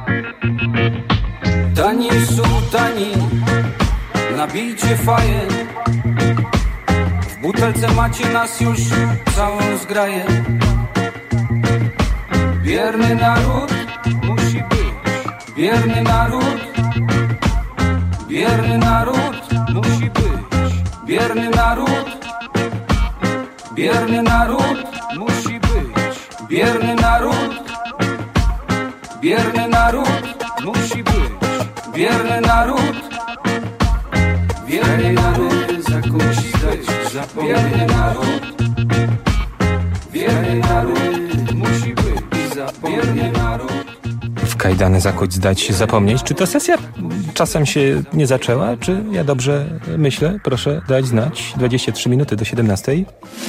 Tani sułtani, nabijcie faję. W butelce macie nas już całą zgraję. Bierny naród musi być, bierny naród, bierny naród musi być, bierny naród, bierny naród musi być, bierny naród, bierny naród musi być, bierny naród, bierny naród zakuć, zdać, zapomnieć. Bierny naród, bierny naród musi być. W kajdany zakuć, zdać, zapomnieć. Czy to sesja czasem się nie zaczęła? Czy ja dobrze myślę? Proszę dać znać. dwadzieścia trzy minuty do siedemnastej.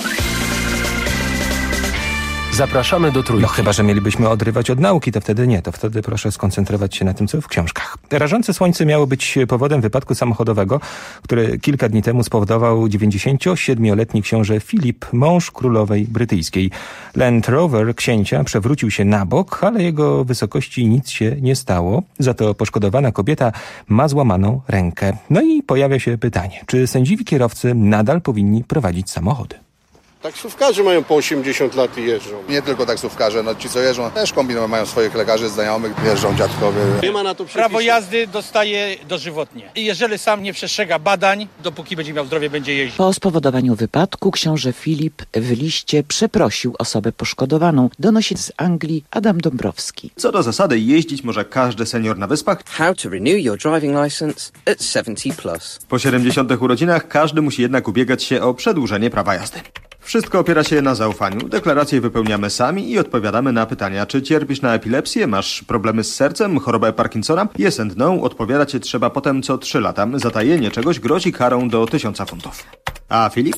Zapraszamy do Trójki. No chyba, że mielibyśmy odrywać od nauki, to wtedy nie. To wtedy proszę skoncentrować się na tym, co w książkach. Rażące słońce miało być powodem wypadku samochodowego, który kilka dni temu spowodował dziewięćdziesięciosiedmioletni książę Filip, mąż królowej brytyjskiej. Land Rover księcia przewrócił się na bok, ale jego wysokości nic się nie stało. Za to poszkodowana kobieta ma złamaną rękę. No i pojawia się pytanie, czy sędziwi kierowcy nadal powinni prowadzić samochody? Taksówkarze mają po osiemdziesiąt lat i jeżdżą. Nie tylko taksówkarze, no ci co jeżdżą też kombinują, mają swoich lekarzy, znajomych, jeżdżą dziadkowie. Nie ma na to przepisu. Prawo jazdy dostaje dożywotnie. I jeżeli sam nie przestrzega badań, dopóki będzie miał zdrowie, będzie jeździć. Po spowodowaniu wypadku książę Filip w liście przeprosił osobę poszkodowaną. Donosi z Anglii Adam Dąbrowski. Co do zasady jeździć może każdy senior na Wyspach. How to renew your driving license at siedemdziesiąt plus. Po siedemdziesiątych urodzinach każdy musi jednak ubiegać się o przedłużenie prawa jazdy. Wszystko opiera się na zaufaniu. Deklaracje wypełniamy sami i odpowiadamy na pytania, czy cierpisz na epilepsję, masz problemy z sercem, chorobę Parkinsona? Yes and no, odpowiadać się trzeba potem co trzy lata. Zatajenie czegoś grozi karą do tysiąca funtów. A Filip?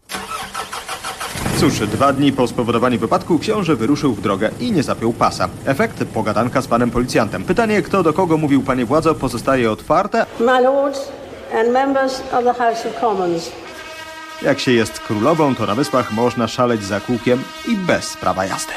Cóż, dwa dni po spowodowaniu wypadku książę wyruszył w drogę i nie zapiął pasa. Efekt? Pogadanka z panem policjantem. Pytanie, kto do kogo mówił, panie władzo, pozostaje otwarte. My lords and members of the House of Commons. Jak się jest królową, to na Wyspach można szaleć za kółkiem i bez prawa jazdy.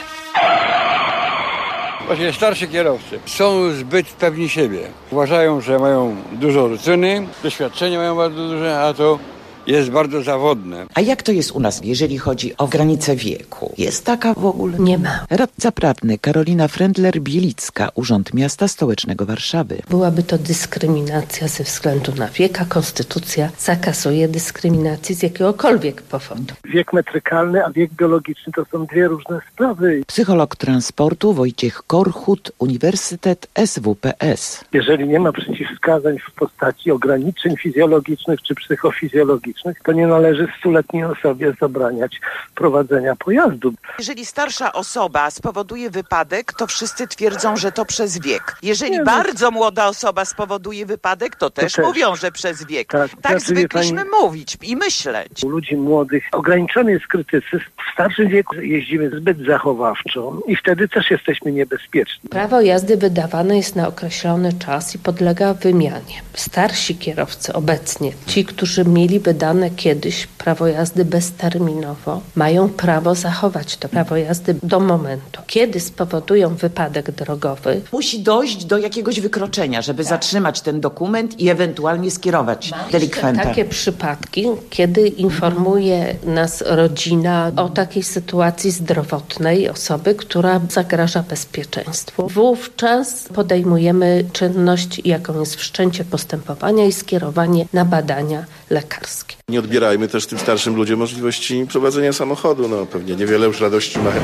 Właśnie starsi kierowcy są zbyt pewni siebie. Uważają, że mają dużo rutyny, doświadczenia mają bardzo duże, a to jest bardzo zawodne. A jak to jest u nas, jeżeli chodzi o granicę wieku? Jest taka w ogóle? Nie ma. Radca prawny Karolina Frendler-Bielicka, Urząd Miasta Stołecznego Warszawy. Byłaby to dyskryminacja ze względu na wiek, a konstytucja zakazuje dyskryminacji z jakiegokolwiek powodu. Wiek metrykalny, a wiek biologiczny to są dwie różne sprawy. Psycholog transportu Wojciech Korchut, Uniwersytet S W P S. Jeżeli nie ma przeciwwskazań przeciwwskazań w postaci ograniczeń fizjologicznych czy psychofizjologicznych, to nie należy stuletniej osobie zabraniać prowadzenia pojazdu. Jeżeli starsza osoba spowoduje wypadek, to wszyscy twierdzą, że to przez wiek. Jeżeli Nie, no. bardzo młoda osoba spowoduje wypadek, to też, też. mówią, że przez wiek. Tak, Tak znaczy, wie zwykliśmy pani- mówić i myśleć. U ludzi młodych ograniczony jest krytycyzm. W starszym wieku jeździmy zbyt zachowawczo i wtedy też jesteśmy niebezpieczni. Prawo jazdy wydawane jest na określony czas i podlega wymianie. Starsi kierowcy obecnie, ci, którzy mieli wydane kiedyś prawo jazdy bezterminowo, mają prawo zachować to prawo jazdy do momentu, kiedy spowodują wypadek drogowy. Musi dojść do jakiegoś wykroczenia, żeby zatrzymać ten dokument i ewentualnie skierować delikwenta. Takie przypadki, kiedy informuje nas rodzina o takiej sytuacji zdrowotnej osoby, która zagraża bezpieczeństwu. Wówczas podejmujemy czynność, jaką jest wszczęcie postępowania i skierowanie na badania lekarskie. Nie odbierajmy też tym starszym ludziom możliwości prowadzenia samochodu. No pewnie niewiele już radości mają.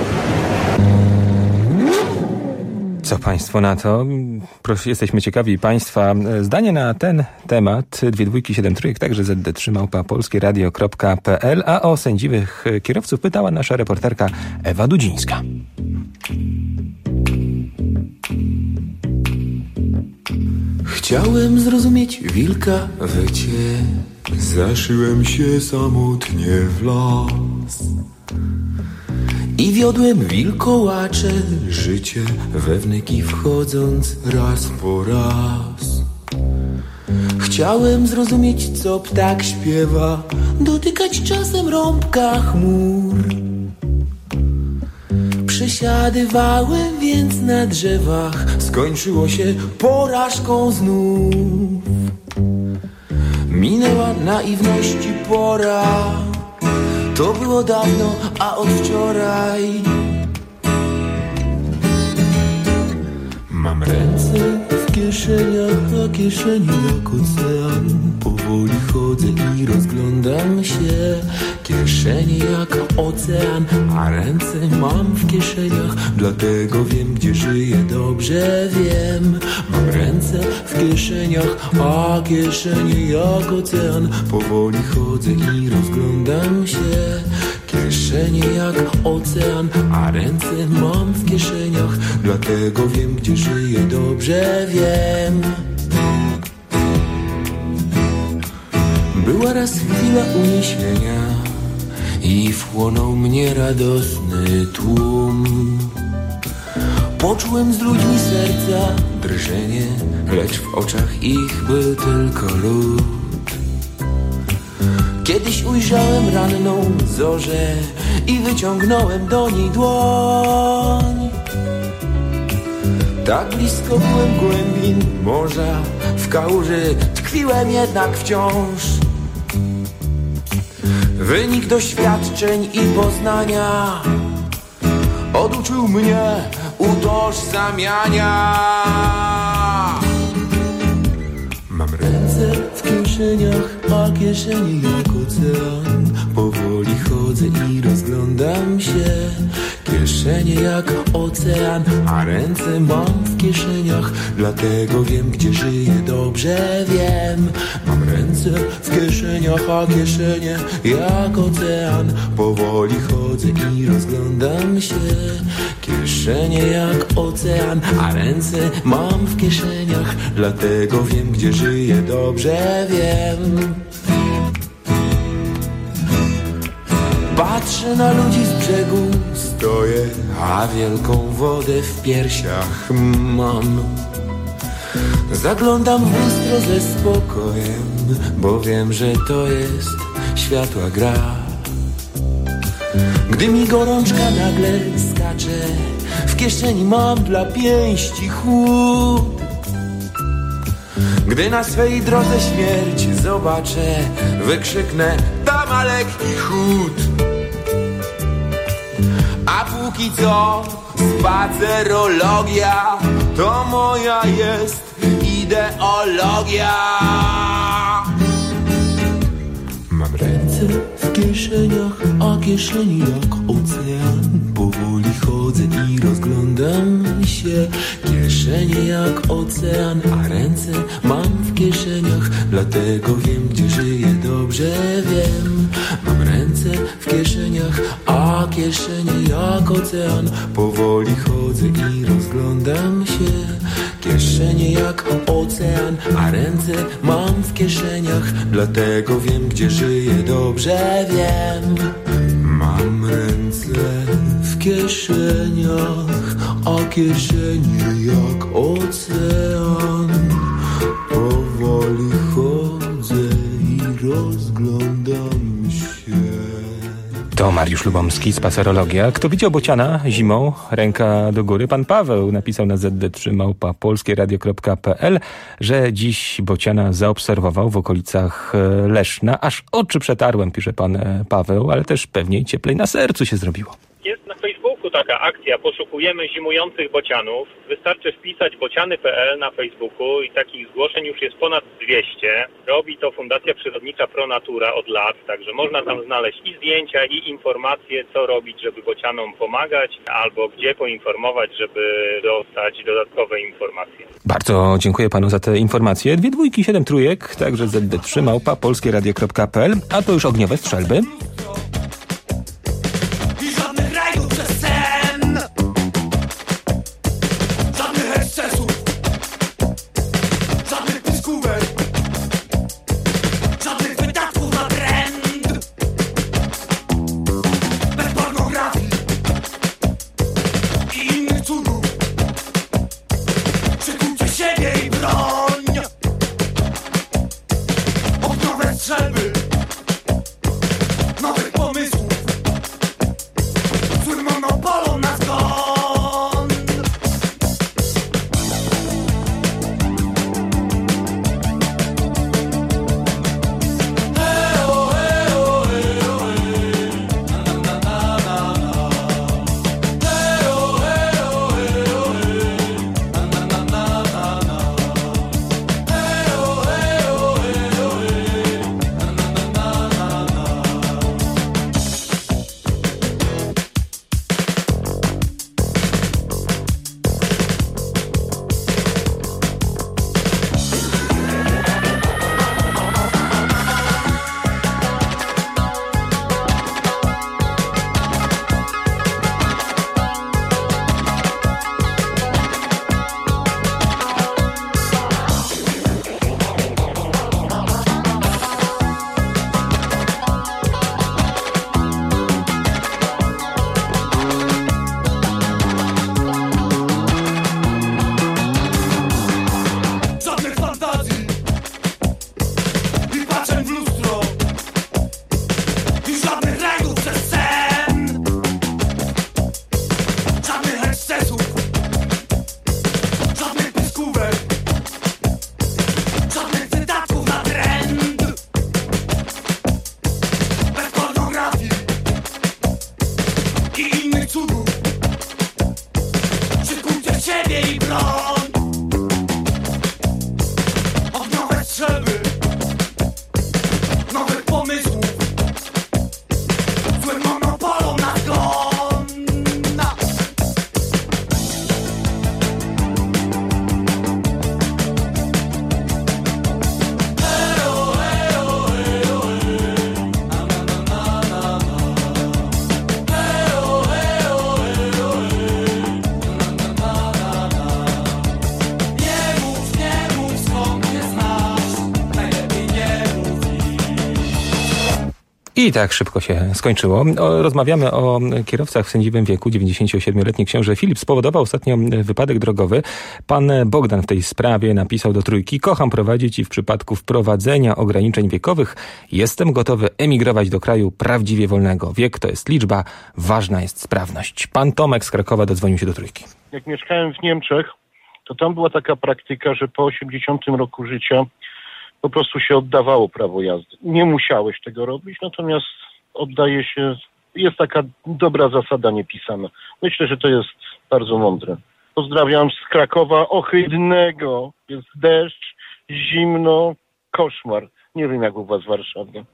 Co państwo na to? Proszę, jesteśmy ciekawi państwa zdanie na ten temat. Dwie dwójki, siedem trójek, także zet de trzy małpa polskieradio kropka pe el, a o sędziwych kierowców pytała nasza reporterka Ewa Dudzińska. Chciałem zrozumieć wilka wycie, zaszyłem się samotnie w las i wiodłem wilkołacze życie, we wnyki wchodząc raz po raz. Chciałem zrozumieć, co ptak śpiewa, dotykać czasem rąbka chmur. Przesiadywałem więc na drzewach, skończyło się porażką znów. Minęła naiwności pora, to było dawno, a od wczoraj mam ręce w kieszeniach, a kieszeni jak ocean. Powoli chodzę i rozglądam się, kieszenie jak ocean, a ręce mam w kieszeniach. Dlatego wiem, gdzie żyję, dobrze wiem. Mam ręce w kieszeniach, a kieszenie jak ocean. Powoli chodzę i rozglądam się, kieszenie jak ocean, a ręce mam w kieszeniach. Dlatego wiem, gdzie żyję, dobrze wiem. Była raz chwila uniesienia i wchłonął mnie radosny tłum. Poczułem z ludźmi serca drżenie, lecz w oczach ich był tylko lód. Kiedyś ujrzałem ranną zorzę i wyciągnąłem do niej dłoń. Tak blisko byłem głębin morza, w kałuży tkwiłem jednak wciąż. Wynik doświadczeń i poznania oduczył mnie utożsamiania. Mam ręce w kieszeniach, a kieszenie jak ocean. Powoli chodzę i rozglądam się, kieszenie jak ocean, a ręce mam w kieszeniach. Dlatego wiem, gdzie żyję, dobrze wiem. Mam ręce w kieszeniach, a kieszenie jak ocean. Powoli chodzę i rozglądam się, kieszenie jak ocean, a ręce mam w kieszeniach. Dlatego wiem, gdzie żyję, dobrze wiem. Patrzę na ludzi z brzegu, stoję, a wielką wodę w piersiach mam. Zaglądam w lustro ze spokojem, bo wiem, że to jest światła gra. Gdy mi gorączka nagle skacze, w kieszeni mam dla pięści chłód. Gdy na swej drodze śmierć zobaczę, wykrzyknę: tam ma lekki chód. A póki co spacerologia to moja jest ideologia. Mam ręce w kieszeniach, a kieszeni jak ocean. Powoli chodzę chodzę i rozglądam się. Kieszenie jak ocean, a ręce mam w kieszeniach. Dlatego wiem, gdzie żyję, dobrze wiem. Mam ręce w kieszeniach, a kieszenie jak ocean. Powoli chodzę i rozglądam się. Kieszenie jak ocean, a ręce mam w kieszeniach. Dlatego wiem, gdzie żyję, dobrze wiem. Mam ręce w kieszeniach, a kieszenie jak ocean. Powoli chodzę i rozglądam się. To Mariusz Lubomski, Spacerologia. Kto widział bociana zimą, ręka do góry. Pan Paweł napisał na zet de trzy małpa polskieradio kropka pe el, że dziś bociana zaobserwował w okolicach Leszna. Aż oczy przetarłem, pisze pan Paweł, ale też pewnie cieplej na sercu się zrobiło. Jest na Facebooku taka akcja, poszukujemy zimujących bocianów. Wystarczy wpisać bociany kropka pe el na Facebooku i takich zgłoszeń już jest ponad dwieście. Robi to Fundacja Przyrodnicza Pro Natura od lat, także można tam znaleźć i zdjęcia, i informacje, co robić, żeby bocianom pomagać, albo gdzie poinformować, żeby dostać dodatkowe informacje. Bardzo dziękuję panu za te informacje. Dwie dwójki, siedem trójek, także zet de trzy małpa polskieradio kropka pe el, a to już ogniowe strzelby. I tak szybko się skończyło. O, rozmawiamy o kierowcach w sędziwym wieku. dziewięćdziesięciosiedmioletni książę Filip spowodował ostatnio wypadek drogowy. Pan Bogdan w tej sprawie napisał do Trójki: kocham prowadzić i w przypadku wprowadzenia ograniczeń wiekowych jestem gotowy emigrować do kraju prawdziwie wolnego. Wiek to jest liczba, ważna jest sprawność. Pan Tomek z Krakowa dodzwonił się do Trójki. Jak mieszkałem w Niemczech, to tam była taka praktyka, że po osiemdziesiątym roku życia po prostu się oddawało prawo jazdy. Nie musiałeś tego robić, natomiast oddaje się, jest taka dobra zasada niepisana. Myślę, że to jest bardzo mądre. Pozdrawiam z Krakowa ohydnego. Jest deszcz, zimno, koszmar. Nie wiem jak u was w Warszawie.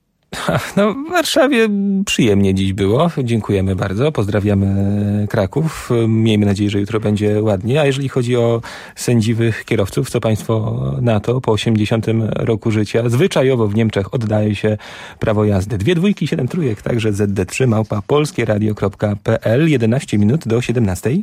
No, w Warszawie przyjemnie dziś było. Dziękujemy bardzo. Pozdrawiamy Kraków. Miejmy nadzieję, że jutro będzie ładnie. A jeżeli chodzi o sędziwych kierowców, co państwo na to po osiemdziesiątym roku życia? Zwyczajowo w Niemczech oddaje się prawo jazdy. Dwie dwójki, siedem trójek, także zet de trzy małpa polskieradio kropka pe el. jedenaście minut do siedemnastej.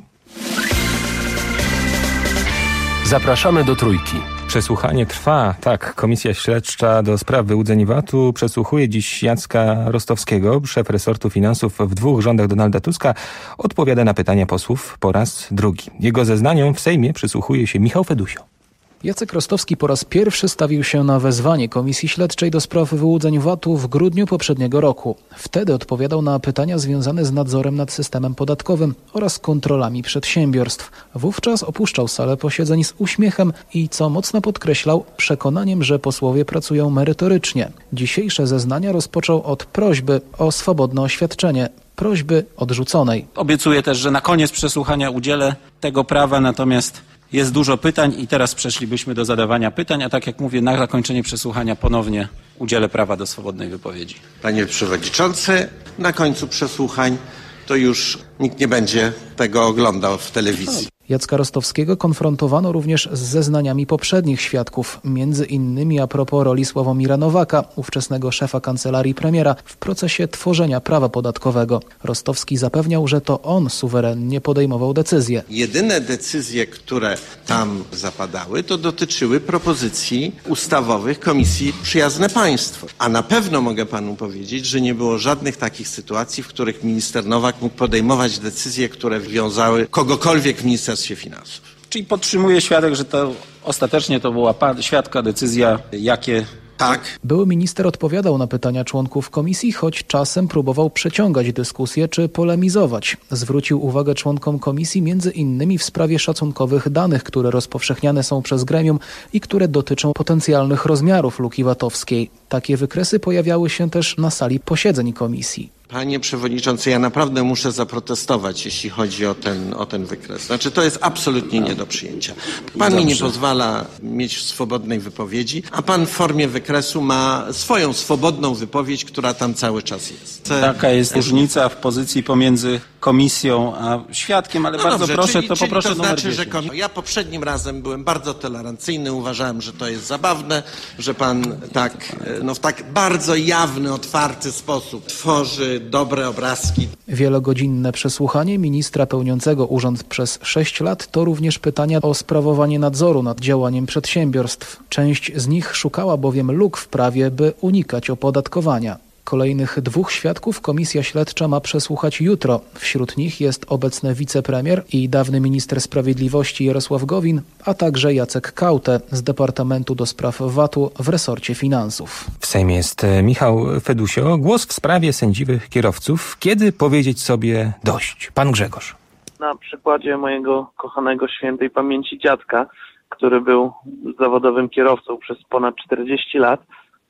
Zapraszamy do Trójki. Przesłuchanie trwa. Tak, Komisja Śledcza do spraw wyłudzeń V A T-u przesłuchuje dziś Jacka Rostowskiego, szef resortu finansów w dwóch rządach Donalda Tuska. Odpowiada na pytania posłów po raz drugi. Jego zeznaniom w Sejmie przysłuchuje się Michał Fedusio. Jacek Rostowski po raz pierwszy stawił się na wezwanie Komisji Śledczej do spraw wyłudzeń V A T-u w grudniu poprzedniego roku. Wtedy odpowiadał na pytania związane z nadzorem nad systemem podatkowym oraz kontrolami przedsiębiorstw. Wówczas opuszczał salę posiedzeń z uśmiechem i, co mocno podkreślał, przekonaniem, że posłowie pracują merytorycznie. Dzisiejsze zeznania rozpoczął od prośby o swobodne oświadczenie. Prośby odrzuconej. Obiecuję też, że na koniec przesłuchania udzielę tego prawa, natomiast jest dużo pytań i teraz przeszlibyśmy do zadawania pytań, a tak jak mówię, na zakończenie przesłuchania ponownie udzielę prawa do swobodnej wypowiedzi. Panie Przewodniczący, na końcu przesłuchań to już nikt nie będzie tego oglądał w telewizji. Jacka Rostowskiego konfrontowano również z zeznaniami poprzednich świadków, między innymi a propos roli Sławomira Nowaka, ówczesnego szefa kancelarii premiera, w procesie tworzenia prawa podatkowego. Rostowski zapewniał, że to on suwerennie podejmował decyzje. Jedyne decyzje, które tam zapadały, to dotyczyły propozycji ustawowych Komisji Przyjazne Państwo. A na pewno mogę panu powiedzieć, że nie było żadnych takich sytuacji, w których minister Nowak mógł podejmować decyzje, które wiązały kogokolwiek w Ministerstwie Finansów. Czyli podtrzymuje świadek, że to ostatecznie to była pa- świadka decyzja, jakie... Tak. Były minister odpowiadał na pytania członków komisji, choć czasem próbował przeciągać dyskusję czy polemizować. Zwrócił uwagę członkom komisji między innymi w sprawie szacunkowych danych, które rozpowszechniane są przez gremium i które dotyczą potencjalnych rozmiarów luki vatowskiej. Takie wykresy pojawiały się też na sali posiedzeń komisji. Panie Przewodniczący, ja naprawdę muszę zaprotestować, jeśli chodzi o ten, o ten wykres. Znaczy, to jest absolutnie nie do przyjęcia. Pan Dobrze. mi nie pozwala mieć swobodnej wypowiedzi, a pan w formie wykresu ma swoją swobodną wypowiedź, która tam cały czas jest. Taka jest różnica w pozycji pomiędzy komisją a świadkiem, ale no bardzo dobrze, proszę, czyli, to czyli poproszę to numer znaczy, że komi- Ja poprzednim razem byłem bardzo tolerancyjny, uważałem, że to jest zabawne, że pan tak, no w tak bardzo jawny, otwarty sposób tworzy dobre obrazki. Wielogodzinne przesłuchanie ministra pełniącego urząd przez sześć lat to również pytania o sprawowanie nadzoru nad działaniem przedsiębiorstw. Część z nich szukała bowiem luk w prawie, by unikać opodatkowania. Kolejnych dwóch świadków Komisja Śledcza ma przesłuchać jutro. Wśród nich jest obecny wicepremier i dawny minister sprawiedliwości Jarosław Gowin, a także Jacek Kaute z Departamentu do Spraw V A T-u w resorcie finansów. W Sejmie jest Michał Fedusio. Głos w sprawie sędziwych kierowców. Kiedy powiedzieć sobie dość? Pan Grzegorz. Na przykładzie mojego kochanego świętej pamięci dziadka, który był zawodowym kierowcą przez ponad czterdzieści lat,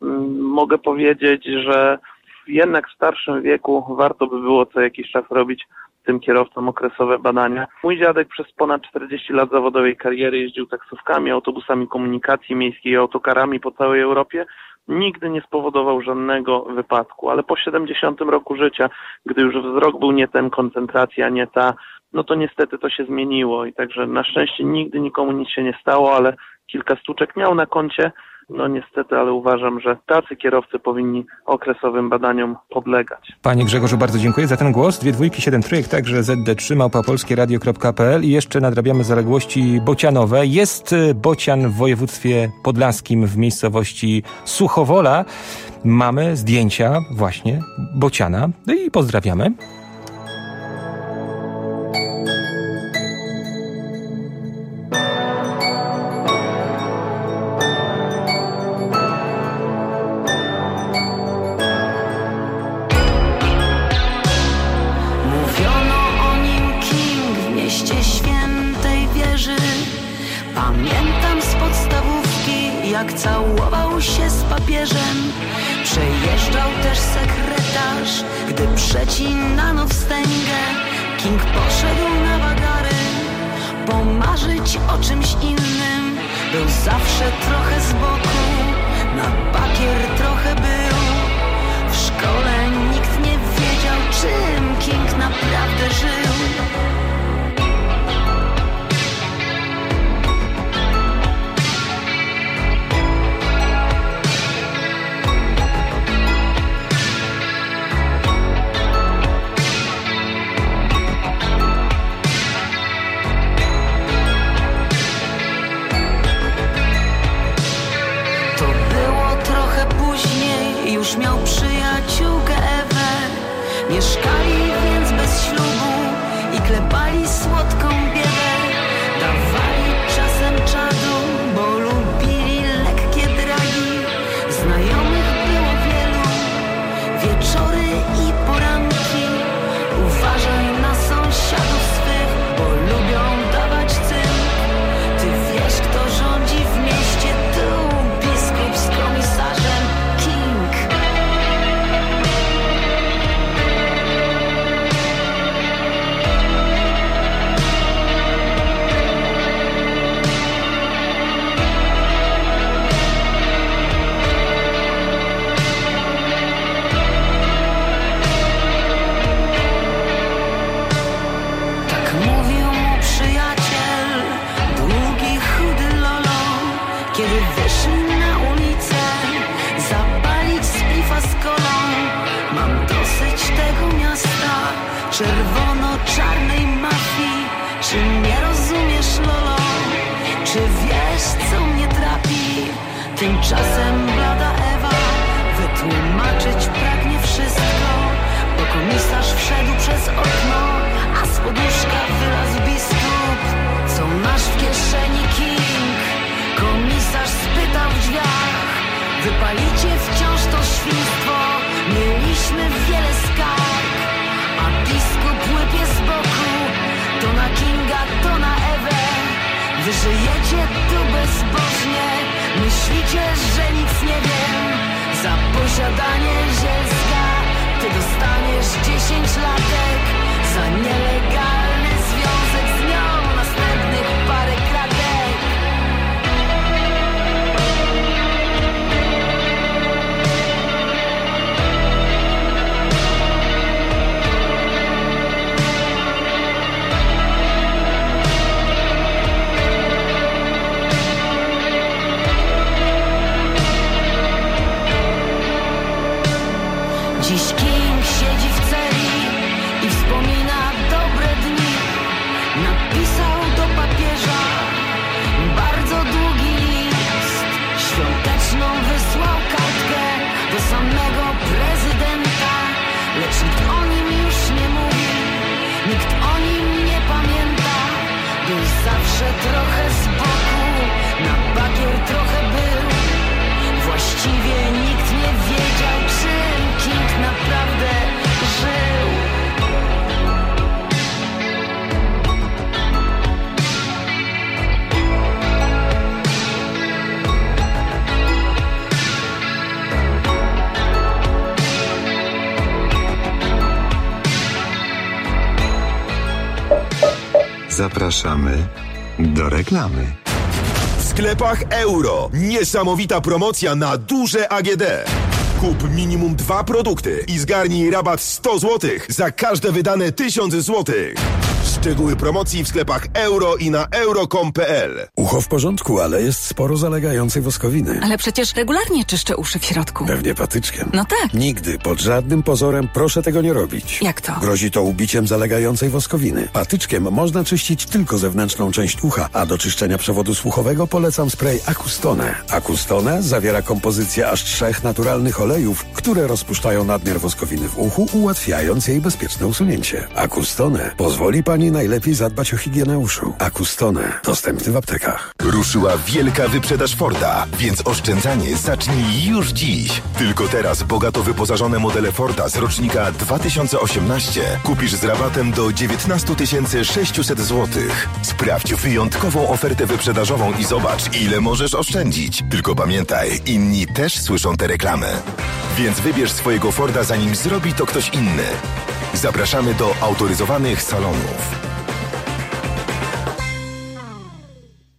mogę powiedzieć, że jednak w starszym wieku warto by było co jakiś czas robić tym kierowcom okresowe badania. Mój dziadek przez ponad czterdzieści lat zawodowej kariery jeździł taksówkami, autobusami komunikacji miejskiej i autokarami po całej Europie. Nigdy nie spowodował żadnego wypadku, ale po siedemdziesiątym roku życia, gdy już wzrok był nie ten, koncentracja nie ta, no to niestety to się zmieniło i także na szczęście nigdy nikomu nic się nie stało, ale kilka stłuczek miał na koncie. No niestety, ale uważam, że tacy kierowcy powinni okresowym badaniom podlegać. Panie Grzegorzu, bardzo dziękuję za ten głos. Dwie dwójki, siedem trójek, także zet de trzy małpa polskieradio kropka pe el i jeszcze nadrabiamy zaległości bocianowe. Jest bocian w województwie podlaskim w miejscowości Suchowola. Mamy zdjęcia właśnie bociana. No i pozdrawiamy. Pamiętam z podstawówki, jak całował się z papieżem. Przejeżdżał też sekretarz, gdy przecinano wstęgę. King poszedł na wagary, pomarzyć o czymś innym. Był zawsze trochę z boku, na bakier trochę był. W szkole nikt nie wiedział, czym King naprawdę żył. Już miał przyjaciółkę Ewę. Mieszkali więc bez ślubu i klepali słodką biedę. Dawali czasem czadu, bo lubili lekkie dragi. Znajomych było wielu, wieczory i poranki. Uważaj na sąsiadów swych, bo lubią dawać cynk. Ty wiesz, kto rządzi w mieście, tu biskup z komisarzem King. Tak mówił mu przyjaciel, długi, chudy lolo, kiedy wyszli na ulicę zapalić splifa z kolą. Mam dosyć tego miasta, czerwono-czarnej mafii. Czy nie rozumiesz, lolo? Czy wiesz, co mnie trapi? Tymczasem blada Ewa wytłumaczyć pragnie wszystko, bo komisarz wszedł przez okno, a z poduszka wylazł biskup. Co masz w kieszeni, King? Komisarz spytał w drzwiach. Wypalicie wciąż to świństwo, mieliśmy wiele skarg. A biskup łypie z boku, to na Kinga, to na Ewę. Wy żyjecie tu bezbożnie, myślicie, że nic nie wiem. Za posiadanie zielska ty dostaniesz dziesięć latek. Za nielegalny związek z nią następnych parę kratek. Dziś King siedzi w celi i wspomina dobre dni. Napisał do papieża bardzo długi list. Świąteczną wysłał kartkę do samego prezydenta. Lecz nikt o nim już nie mówi, nikt o nim nie pamięta. Był zawsze trochę z boku, na bakier trochę był. Właściwie nikt nie wiedział, czym King naprawdę żył. Zapraszamy do reklamy. W sklepach Euro niesamowita promocja na duże A G D. Kup minimum dwa produkty i zgarnij rabat sto złotych za każde wydane tysiąc złotych. Szczegóły promocji w sklepach Euro i na euro kropka com kropka p l. Ucho w porządku, ale jest sporo zalegającej woskowiny. Ale przecież regularnie czyszczę uszy w środku. Pewnie patyczkiem. No tak. Nigdy, pod żadnym pozorem proszę tego nie robić. Jak to? Grozi to ubiciem zalegającej woskowiny. Patyczkiem można czyścić tylko zewnętrzną część ucha, a do czyszczenia przewodu słuchowego polecam spray Acustone. Acustone zawiera kompozycję aż trzech naturalnych olejów, które rozpuszczają nadmiar woskowiny w uchu, ułatwiając jej bezpieczne usunięcie. Acustone pozwoli pani najlepiej zadbać o higienę uszu. Acustone. Dostępny w aptekach. Ruszyła wielka wyprzedaż Forda, więc oszczędzanie zacznij już dziś. Tylko teraz bogato wyposażone modele Forda z rocznika dwa tysiące osiemnaście kupisz z rabatem do dziewiętnaście tysięcy sześćset złotych. Sprawdź wyjątkową ofertę wyprzedażową i zobacz, ile możesz oszczędzić. Tylko pamiętaj, inni też słyszą te reklamy. Więc wybierz swojego Forda, zanim zrobi to ktoś inny. Zapraszamy do autoryzowanych salonów.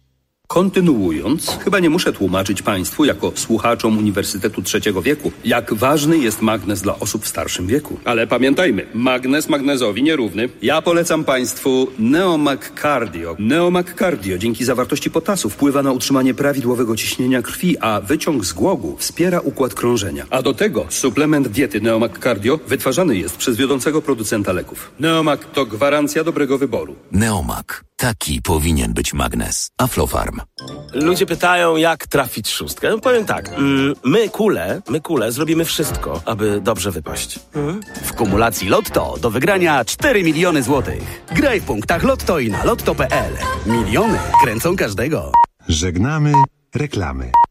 Kontynuując, chyba nie muszę tłumaczyć Państwu, jako słuchaczom Uniwersytetu Trzeciego Wieku, jak ważny jest magnez dla osób w starszym wieku. Ale pamiętajmy, magnez magnezowi nierówny. Ja polecam Państwu Neomag Cardio. Neomag Cardio dzięki zawartości potasu wpływa na utrzymanie prawidłowego ciśnienia krwi, a wyciąg z głogu wspiera układ krążenia. A do tego suplement diety Neomag Cardio wytwarzany jest przez wiodącego producenta leków. Neomag to gwarancja dobrego wyboru. Neomag. Taki powinien być magnez. Aflofarm. Ludzie pytają, jak trafić szóstkę. No, powiem tak, mm, my kule, my kule zrobimy wszystko, aby dobrze wypaść. Mm? W kumulacji Lotto do wygrania cztery miliony złotych. Graj w punktach Lotto i na lotto kropka p l. Miliony kręcą każdego. Żegnamy reklamy.